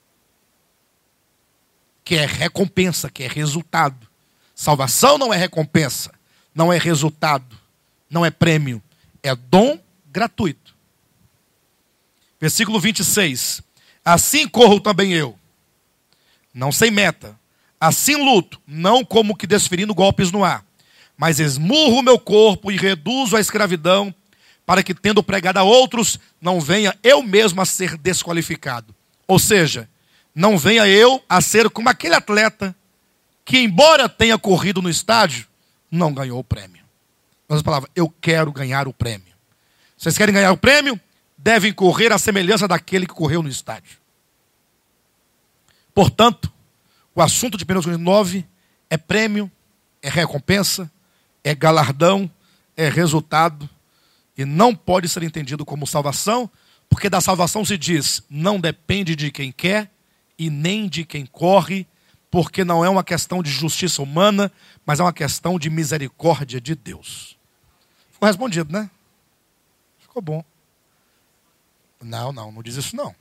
Que é recompensa, que é resultado. Salvação não é recompensa, não é resultado, não é prêmio. É dom gratuito. Versículo 26. Assim corro também eu, não sem meta. Assim luto, não como que desferindo golpes no ar, mas esmurro o meu corpo e reduzo a escravidão, para que, tendo pregado a outros, não venha eu mesmo a ser desqualificado. Ou seja, não venha eu a ser como aquele atleta que, embora tenha corrido no estádio, não ganhou o prêmio. Mas a palavra, eu quero ganhar o prêmio. Vocês querem ganhar o prêmio? Devem correr à semelhança daquele que correu no estádio. Portanto, o assunto de 1 Coríntios 9 é prêmio, é recompensa, é galardão, é resultado, e não pode ser entendido como salvação, porque da salvação se diz, não depende de quem quer e nem de quem corre, porque não é uma questão de justiça humana, mas é uma questão de misericórdia de Deus. Ficou respondido, né? Ficou bom. Não diz isso não.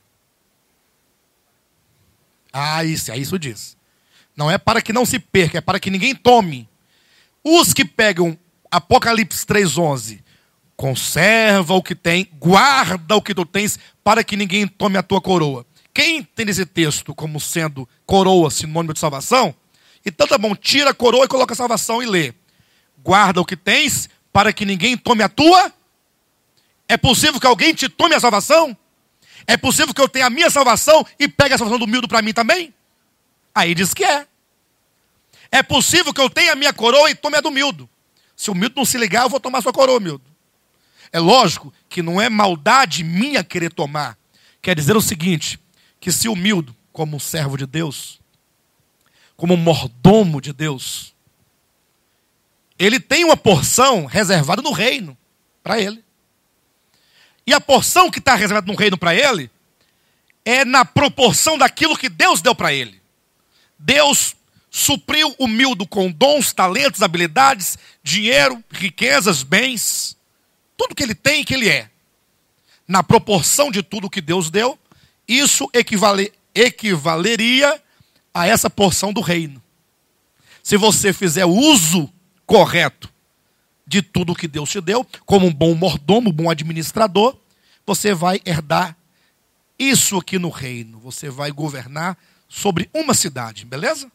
Isso diz. Não é para que não se perca, é para que ninguém tome. Os que pegam Apocalipse 3:11, conserva o que tem, guarda o que tu tens, para que ninguém tome a tua coroa. Quem entende esse texto como sendo coroa, sinônimo de salvação, então tá bom, tira a coroa e coloca a salvação e lê. Guarda o que tens, para que ninguém tome a tua. É possível que alguém te tome a salvação? É possível que eu tenha a minha salvação e pegue a salvação do humilde para mim também? Aí diz que é. É possível que eu tenha a minha coroa e tome a do humilde. Se o humilde não se ligar, eu vou tomar a sua coroa, humilde. É lógico que não é maldade minha querer tomar. Quer dizer o seguinte, que se o humilde, como servo de Deus, como mordomo de Deus, ele tem uma porção reservada no reino para ele. E a porção que está reservada no reino para ele é na proporção daquilo que Deus deu para ele. Deus supriu o humilde com dons, talentos, habilidades, dinheiro, riquezas, bens, tudo que ele tem e que ele é. Na proporção de tudo que Deus deu, isso equivaleria a essa porção do reino. Se você fizer o uso correto de tudo que Deus te deu, como um bom mordomo, um bom administrador, você vai herdar isso aqui no reino. Você vai governar sobre uma cidade, beleza?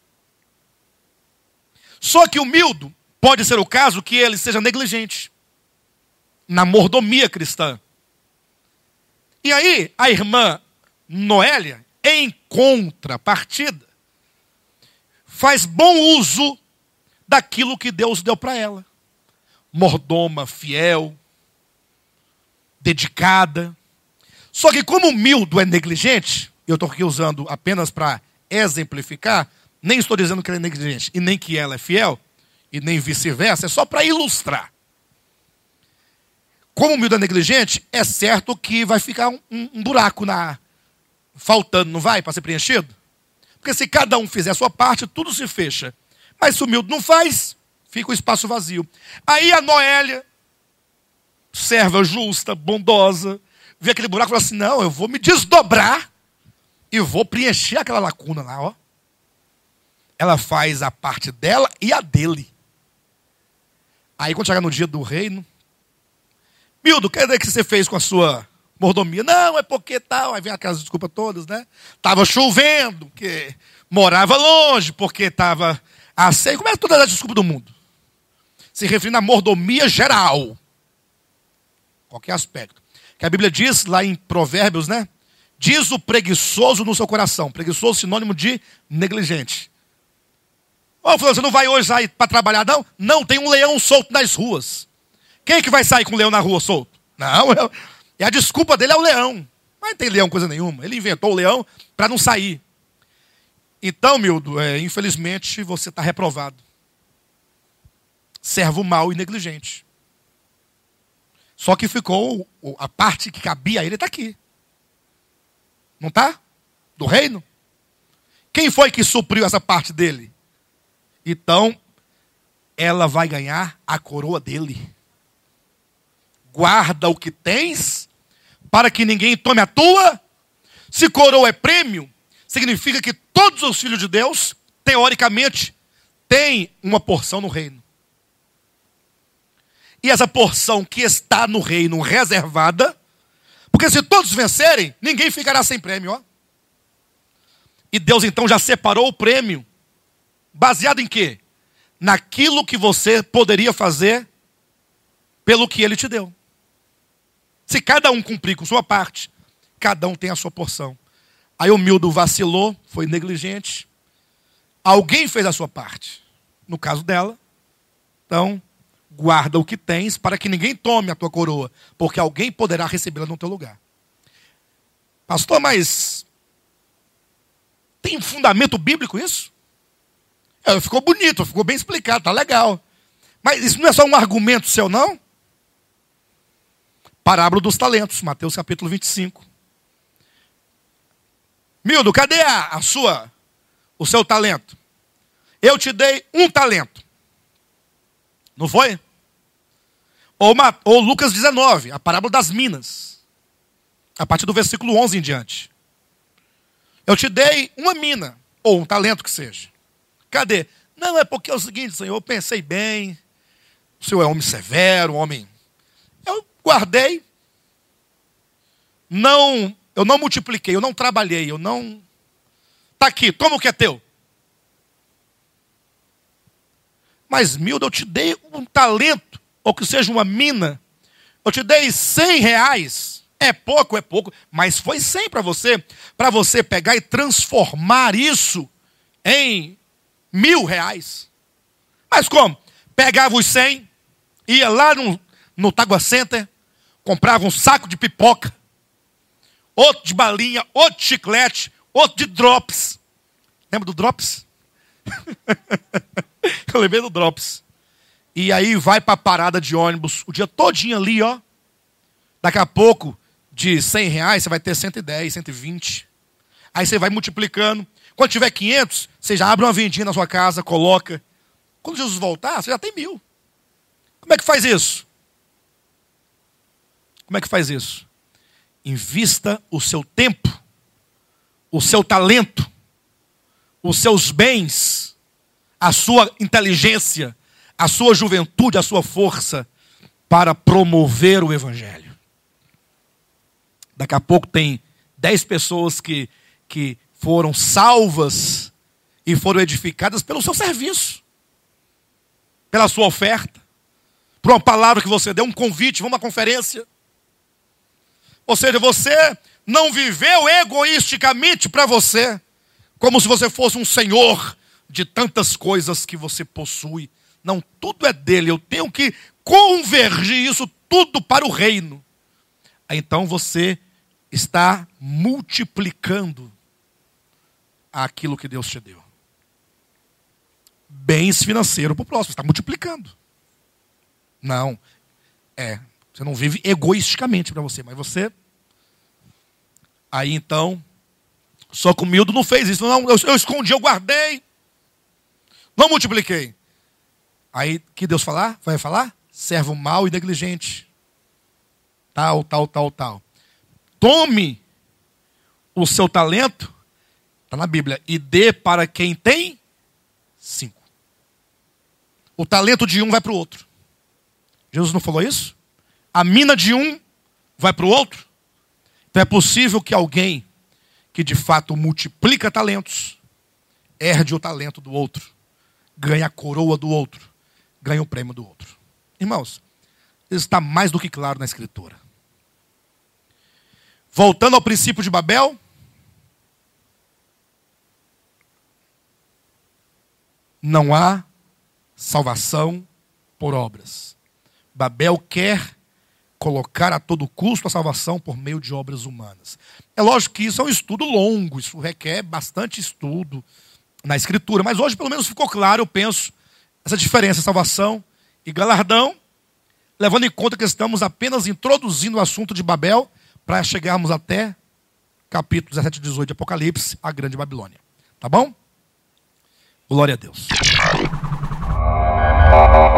Só que o humilde pode ser o caso que ele seja negligente na mordomia cristã. E aí, a irmã Noélia, em contrapartida, faz bom uso daquilo que Deus deu para ela. Mordoma, fiel, dedicada. Só que como o humilde é negligente, eu estou aqui usando apenas para exemplificar, nem estou dizendo que ele é negligente, e nem que ela é fiel, e nem vice-versa, é só para ilustrar. Como o humilde é negligente, é certo que vai ficar um buraco faltando, não vai, para ser preenchido? Porque se cada um fizer a sua parte, tudo se fecha. Mas se o humilde não faz, fica o espaço vazio. Aí a Noélia, serva justa, bondosa, vê aquele buraco e fala assim, não, eu vou me desdobrar e vou preencher aquela lacuna lá, ó. Ela faz a parte dela e a dele. Aí quando chegar no dia do reino, Mildo, cadê que você fez com a sua mordomia? Não, é porque tal. Aí vem aquelas desculpas todas, né? Tava chovendo, porque morava longe, porque estava assim. Como é todas as desculpas do mundo? Se referindo à mordomia geral. Qualquer aspecto. Que a Bíblia diz lá em Provérbios, né? Diz o preguiçoso no seu coração. Preguiçoso sinônimo de negligente. Ô, fulano, você não vai hoje sair para trabalhar, não? Não, tem um leão solto nas ruas. Quem é que vai sair com o leão na rua solto? Não, é a desculpa dele é o leão. Mas não tem leão coisa nenhuma. Ele inventou o leão para não sair. Então, Mildo, infelizmente você está reprovado. Servo mau e negligente. Só que ficou a parte que cabia a ele está aqui. Não está? Do reino? Quem foi que supriu essa parte dele? Então, ela vai ganhar a coroa dele. Guarda o que tens, para que ninguém tome a tua. Se coroa é prêmio, significa que todos os filhos de Deus, teoricamente, têm uma porção no reino. E essa porção que está no reino reservada, porque se todos vencerem, ninguém ficará sem prêmio. Ó. E Deus então já separou o prêmio. Baseado em quê? Naquilo que você poderia fazer pelo que Ele te deu. Se cada um cumprir com sua parte, cada um tem a sua porção. Aí o Mildo vacilou, foi negligente. Alguém fez a sua parte. No caso dela. Então, guarda o que tens para que ninguém tome a tua coroa, porque alguém poderá recebê-la no teu lugar. Pastor, mas tem fundamento bíblico isso? Ficou bonito, ficou bem explicado, tá legal. Mas isso não é só um argumento seu, não? Parábola dos talentos, Mateus capítulo 25. Mildo, cadê o seu talento? Eu te dei um talento. Não foi? Ou Lucas 19, a parábola das minas. A partir do versículo 11 em diante. Eu te dei uma mina, ou um talento que seja. Cadê? Não, é porque é o seguinte, Senhor, eu pensei bem. O Senhor é homem severo, homem... Eu guardei. Eu não multipliquei, eu não trabalhei, eu não... Está aqui, toma o que é teu. Mas, Mildo, eu te dei um talento, ou que seja uma mina. Eu te dei 100 reais. É pouco, mas foi 100 para você pegar e transformar isso em 1.000 reais. Mas como? Pegava os 100, ia lá no Tagua Center, comprava um saco de pipoca, outro de balinha, outro de chiclete, outro de drops. Lembra do drops? Eu lembrei do drops. E aí vai para a parada de ônibus, o dia todinho ali, ó. Daqui a pouco, de 100 reais, você vai ter 110, 120. Aí você vai multiplicando. Quando tiver 500, você já abre uma vendinha na sua casa, coloca. Quando Jesus voltar, você já tem 1.000. Como é que faz isso? Como é que faz isso? Invista o seu tempo, o seu talento, os seus bens, a sua inteligência, a sua juventude, a sua força para promover o Evangelho. Daqui a pouco tem 10 pessoas que foram salvas e foram edificadas pelo seu serviço, pela sua oferta, por uma palavra que você deu, um convite, vamos à conferência. Ou seja, você não viveu egoisticamente para você, como se você fosse um senhor de tantas coisas que você possui. Não, tudo é dele, eu tenho que convergir isso tudo para o reino. Então você está multiplicando aquilo que Deus te deu. Bens financeiros para o próximo, você está multiplicando. Não, você não vive egoisticamente para você, mas você... Aí então, só que o Mildo não fez isso. Não, eu escondi, eu guardei. Não multipliquei. Aí, que Deus vai falar? Servo mau e negligente. Tal. Tome o seu talento, está na Bíblia, e dê para quem tem 5. O talento de um vai para o outro. Jesus não falou isso? A mina de um vai para o outro. Então é possível que alguém que de fato multiplica talentos, herde o talento do outro, ganha a coroa do outro, ganha o prêmio do outro. Irmãos, isso está mais do que claro na Escritura. Voltando ao princípio de Babel, não há salvação por obras. Babel quer colocar a todo custo a salvação por meio de obras humanas. É lógico que isso é um estudo longo, isso requer bastante estudo na Escritura, mas hoje pelo menos ficou claro, eu penso, essa diferença, salvação e galardão, levando em conta que estamos apenas introduzindo o assunto de Babel para chegarmos até capítulo 17 e 18 de Apocalipse, a Grande Babilônia. Tá bom? Glória a Deus.